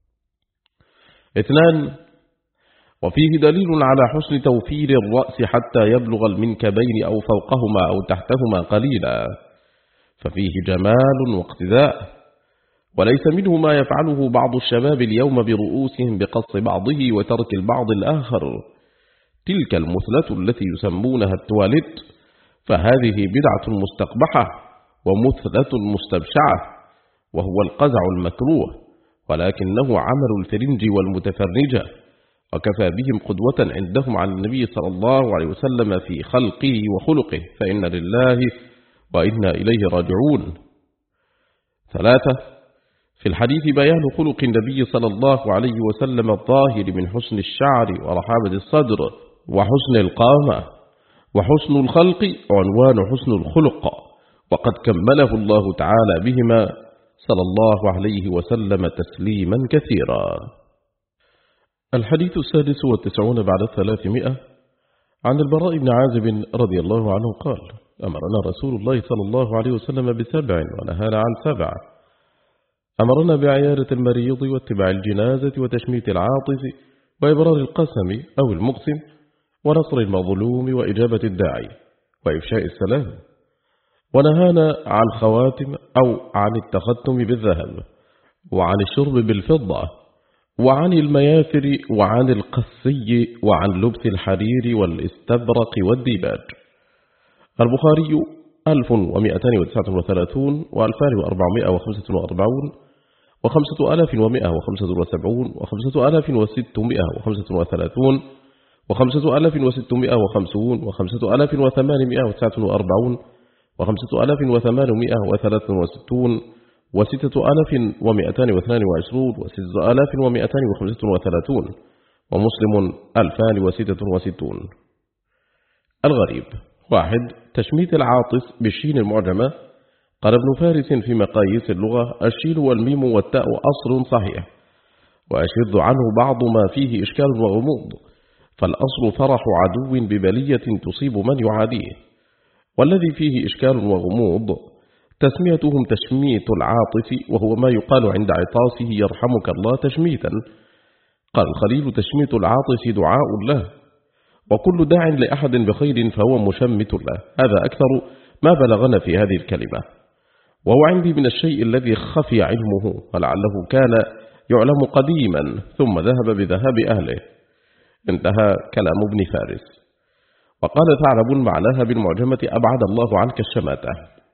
اثنان: وفيه دليل على حسن توفير الرأس حتى يبلغ المنكبين أو فوقهما أو تحتهما قليلا، ففيه جمال واقتداء، وليس منه ما يفعله بعض الشباب اليوم برؤوسهم بقص بعضه وترك البعض الآخر، تلك المثلة التي يسمونها التواليت، فهذه بدعة مستقبحة ومثلة مستبشعة، وهو القزع المكروه، ولكنه عمل الفرنج والمتفرجة، وكفى بهم قدوة عندهم عن النبي صلى الله عليه وسلم في خلقه وخلقه، فإن لله وإنا إليه راجعون. ثلاثة: في الحديث بيان خلق النبي صلى الله عليه وسلم الظاهر من حسن الشعر ورحابة الصدر وحسن القامة، وحسن الخلق عنوان حسن الخلق، وقد كمله الله تعالى بهما صلى الله عليه وسلم تسليما كثيرا. الحديث السادس والتسعون بعد الثلاثمائة، عن البراء بن عازب رضي الله عنه قال: أمرنا رسول الله صلى الله عليه وسلم بسبع ونهانا عن سبع. أمرنا بعيادة المريض واتباع الجنازة وتشميت العاطس وإبرار القسم أو المقسم ونصر المظلوم وإجابة الداعي وإفشاء السلام، ونهانا عن خواتم أو عن التختم بالذهب وعن الشرب بالفضة وعن المياثر وعن القسي وعن لبس الحرير والاستبرق والديباج. البخاري ألف ومئتان وتسعة وثلاثون وألفان وأربعمائة وخمسة وأربعون وخمسة آلاف ومئة وخمسة وسبعون وخمسة آلاف وستمائة وخمسة وثلاثون وخمسة آلاف وستمائة وخمسون وخمسة آلاف وثمانمائة وتسعة وأربعون وخمسة آلاف وثمانمائة وثلاثة وستون وستة آلاف ومئتان واثنان وعشرون وستة آلاف ومئتان وخمسة وثلاثون ومسلم ألفان وستة وستون. الغريب: واحد. تشميت العاطس بالشين المعجمة. قال ابن فارس في مقاييس اللغة: الشين والميم والتاء أصل صحيح، وأشد عنه بعض ما فيه إشكال وغموض، فالأصل فرح عدو ببلية تصيب من يعاديه، والذي فيه إشكال وغموض تسميتهم تشميت العاطف، وهو ما يقال عند عطاسه يرحمك الله تشميتا. قال الخليل: تشميت العاطف دعاء له، وكل داع لأحد بخير فهو مشمت له. هذا أكثر ما بلغنا في هذه الكلمة، وهو عندي من الشيء الذي خفي علمه، ولعله كان يعلم قديما ثم ذهب بذهاب أهله. انتهى كلام ابن فارس. وقال ثعلب معناها بالمعجمة: أبعد الله عنك الشماتة.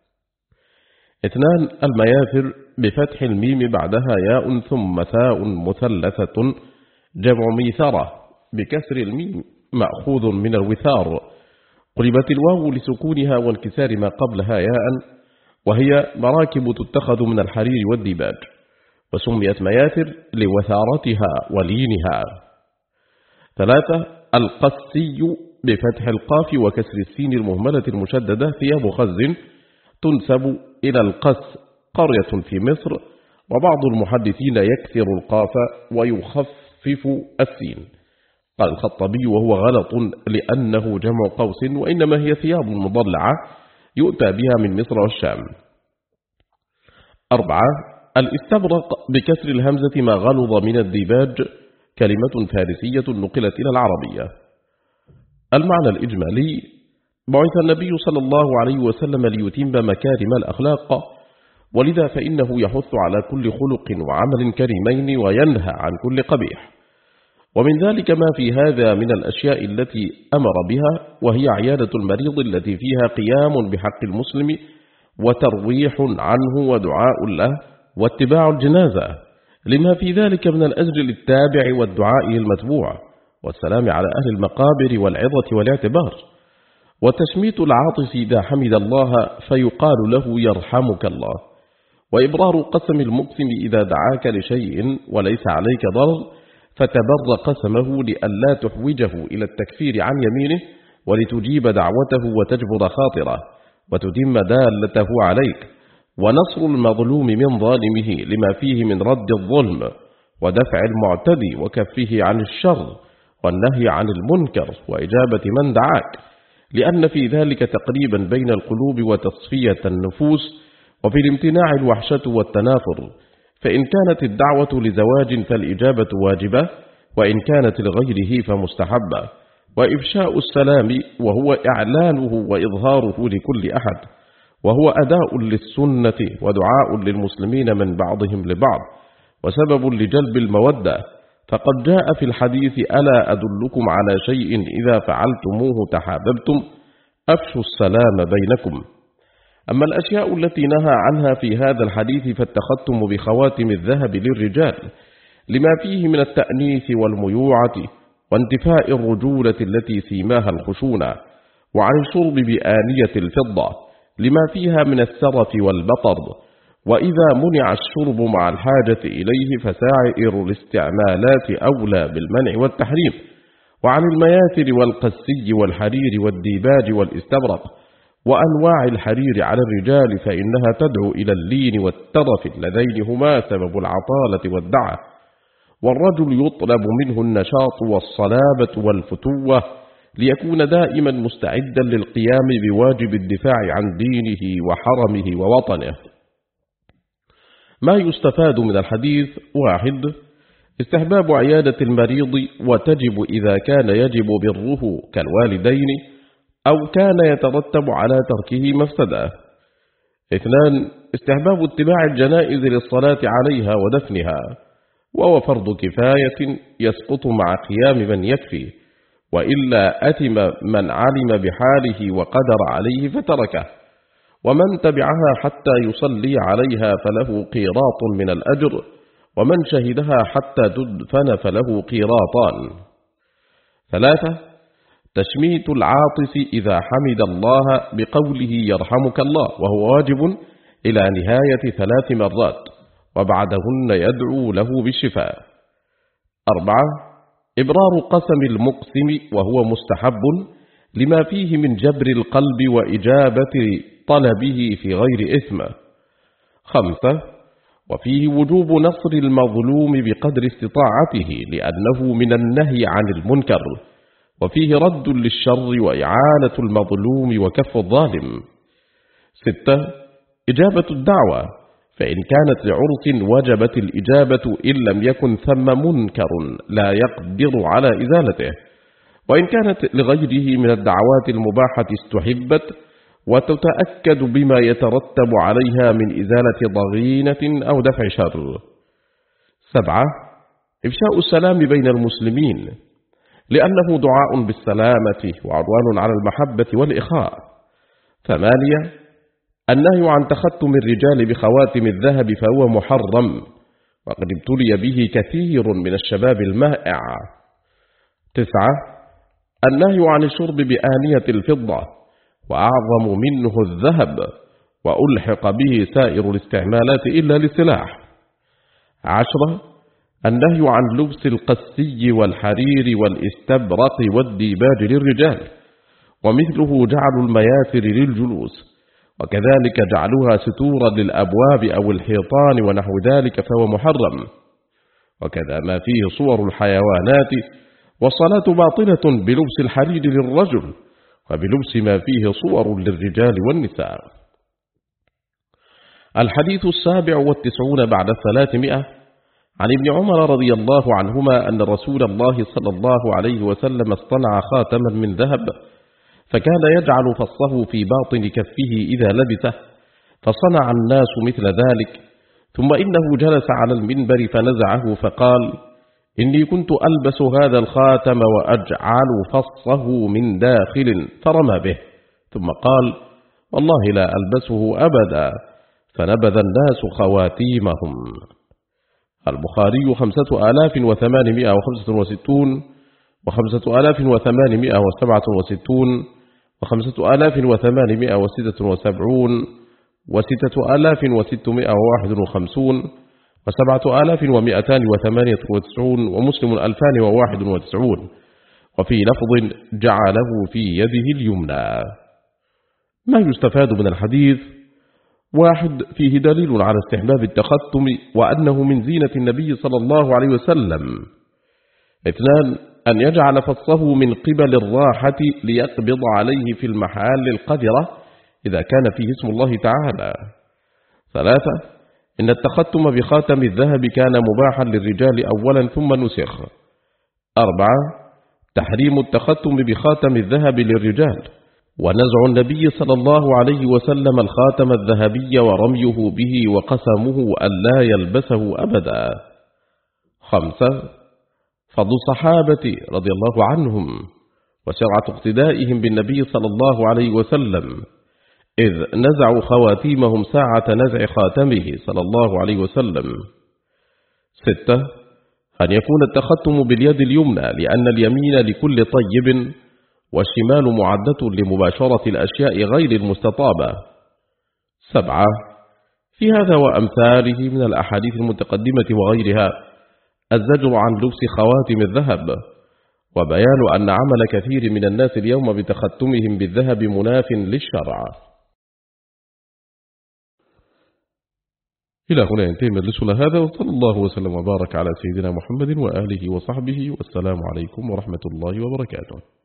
اثنان. المياثر بفتح الميم بعدها ياء ثم ثاء مثلثة جمع ميثرة، بكسر الميم مأخوذ من الوثار، قلبت الواو لسكونها وانكسار ما قبلها ياء، وهي مراكب تتخذ من الحرير والديباج، وسميت مياثر لوثارتها ولينها. ثلاثة. القسي بفتح القاف وكسر السين المهملة المشددة ثياب خز، تنسب إلى القس، قرية في مصر، وبعض المحدثين يكسر القاف ويخفف السين. قال الخطبي: وهو غلط لأنه جمع قوس، وإنما هي ثياب مضلعة يؤتى بها من مصر والشام. أربعة. الاستبرق بكسر الهمزة ما غلظ من الديباج، كلمة فارسية نقلت إلى العربية. المعنى الإجمالي: بعث النبي صلى الله عليه وسلم ليتم مكارم الأخلاق، ولذا فإنه يحث على كل خلق وعمل كريمين وينهى عن كل قبيح. ومن ذلك ما في هذا من الأشياء التي أمر بها، وهي عيادة المريض التي فيها قيام بحق المسلم وترويح عنه ودعاء له واتباع الجنازة، لما في ذلك من الأجر للتابع والدعاء المتبوع والسلام على أهل المقابر والعظة والاعتبار. وتشميت العاطس إذا حمد الله فيقال له يرحمك الله، وإبرار قسم المقسم إذا دعاك لشيء وليس عليك ضرر فتبر قسمه لئلا تحوجه إلى التكفير عن يمينه، ولتجيب دعوته وتجبر خاطره وتتم دالته عليك، ونصر المظلوم من ظالمه لما فيه من رد الظلم ودفع المعتدي وكفه عن الشر والنهي عن المنكر وإجابة من دعاك، لأن في ذلك تقريبا بين القلوب وتصفية النفوس، وفي الامتناع الوحشة والتنافر، فإن كانت الدعوة لزواج فالإجابة واجبة، وإن كانت لغيره فمستحبة، وإفشاء السلام وهو إعلانه وإظهاره لكل أحد، وهو أداء للسنة ودعاء للمسلمين من بعضهم لبعض، وسبب لجلب المودة، فقد جاء في الحديث: ألا أدلكم على شيء إذا فعلتموه تحاببتم؟ أفشوا السلام بينكم. أما الأشياء التي نهى عنها في هذا الحديث فالتختم بخواتم الذهب للرجال، لما فيه من التأنيث والميوعة وانتفاء الرجولة التي سيماها الخشونة، وعن الشرب بآنية الفضة لما فيها من السرف والبطر، وإذا منع الشرب مع الحاجة إليه فسائر الاستعمالات أولى بالمنع والتحريم. وعن المياثر والقسي والحرير والديباج والاستبرق وأنواع الحرير على الرجال، فإنها تدعو إلى اللين والترف اللذين هما سبب العطالة والدعة، والرجل يطلب منه النشاط والصلابة والفتوة ليكون دائما مستعدا للقيام بواجب الدفاع عن دينه وحرمه ووطنه. ما يستفاد من الحديث: واحد. استحباب عيادة المريض، وتجب إذا كان يجب بره كالوالدين أو كان يترتب على تركه مفسدة. اثنان. استحباب اتباع الجنائز للصلاة عليها ودفنها، وهو فرض كفاية يسقط مع قيام من يكفي، وإلا أتم من علم بحاله وقدر عليه فتركه، ومن تبعها حتى يصلي عليها فله قيراط من الأجر، ومن شهدها حتى تدفن فله قيراطان. ثلاثة: تشميت العاطس إذا حمد الله بقوله يرحمك الله، وهو واجب إلى نهاية ثلاث مرات، وبعدهن يدعو له بالشفاء. أربعة: إبرار قسم المقسم، وهو مستحب لما فيه من جبر القلب وإجابة طلبه في غير إثم. خمسة: وفيه وجوب نصر المظلوم بقدر استطاعته، لأنه من النهي عن المنكر، وفيه رد للشر وإعانة المظلوم وكف الظالم. ستة: إجابة الدعوة، فإن كانت لعرس وجبت الإجابة إن لم يكن ثم منكر لا يقدر على إزالته، وإن كانت لغيره من الدعوات المباحة استحبت، وتتأكد بما يترتب عليها من إزالة ضغينة أو دفع شر. سبعة: إفشاء السلام بين المسلمين، لأنه دعاء بالسلامة وعدوان على المحبة والإخاء. ثمانية: النهي عن تختم الرجال بخواتم الذهب، فهو محرم، وقد ابتلي به كثير من الشباب المائع. تسعة: النهي عن الشرب بآنية الفضة، وأعظم منه الذهب، وألحق به سائر الاستعمالات إلا للسلاح. عشرة: النهي عن لبس القسي والحرير والاستبرق والديباج للرجال، ومثله جعل المياسر للجلوس، وكذلك جعلها ستورا للأبواب أو الحيطان ونحو ذلك، فهو محرم. وكذا ما فيه صور الحيوانات، والصلاة باطلة بلبس الحرير للرجل، وبلبس ما فيه صور للرجال والنساء. الحديث السابع والتسعون بعد الثلاثمائة، عن ابن عمر رضي الله عنهما أن رسول الله صلى الله عليه وسلم اصطنع خاتما من ذهب، فكان يجعل فصه في باطن كفه إذا لبسه، فصنع الناس مثل ذلك، ثم إنه جلس على المنبر فنزعه فقال: إني كنت ألبس هذا الخاتم وأجعل فصه من داخل، فرمى به، ثم قال: والله لا ألبسه أبدا، فنبذ الناس خواتيمهم. البخاري خمسة آلاف وثمانمائة وخمسة وستون وخمسة آلاف وثمانمائة وسبعة وستون وخمسة آلاف وثمانمائة وستة وسبعون وستة آلاف وستمائة وواحد وخمسون وسبعة آلاف ومائتان وثمانية وتسعون ومسلم ألفان وواحد وتسعون، وفي لفظ جعله في يده اليمنى. ما يستفاد من الحديث: واحد: فيه دليل على استحباب التختم وأنه من زينة النبي صلى الله عليه وسلم. اثنان: أن يجعل فصه من قبل الراحة ليقبض عليه في المحال القذرة إذا كان فيه اسم الله تعالى. ثلاثة: إن التختم بخاتم الذهب كان مباحا للرجال أولا ثم نسخ. أربعة: تحريم التختم بخاتم الذهب للرجال، ونزع النبي صلى الله عليه وسلم الخاتم الذهبي ورميه به وقسمه أن لا يلبسه أبدا. خمسة: فضل الصحابة رضي الله عنهم وسرعة اقتدائهم بالنبي صلى الله عليه وسلم، إذ نزعوا خواتيمهم ساعة نزع خاتمه صلى الله عليه وسلم. ستة: أن يكون التختم باليد اليمنى، لأن اليمين لكل طيب، والشمال معدة لمباشرة الأشياء غير المستطابة. سبعة: في هذا وأمثاله من الأحاديث المتقدمة وغيرها الزجر عن لبس خواتم الذهب، وبيان أن عمل كثير من الناس اليوم بتختمهم بالذهب مناف للشرع. إلى هنا ينتهي مجلسنا هذا، وصلى الله وسلم وبارك على سيدنا محمد وآله وصحبه، والسلام عليكم ورحمة الله وبركاته.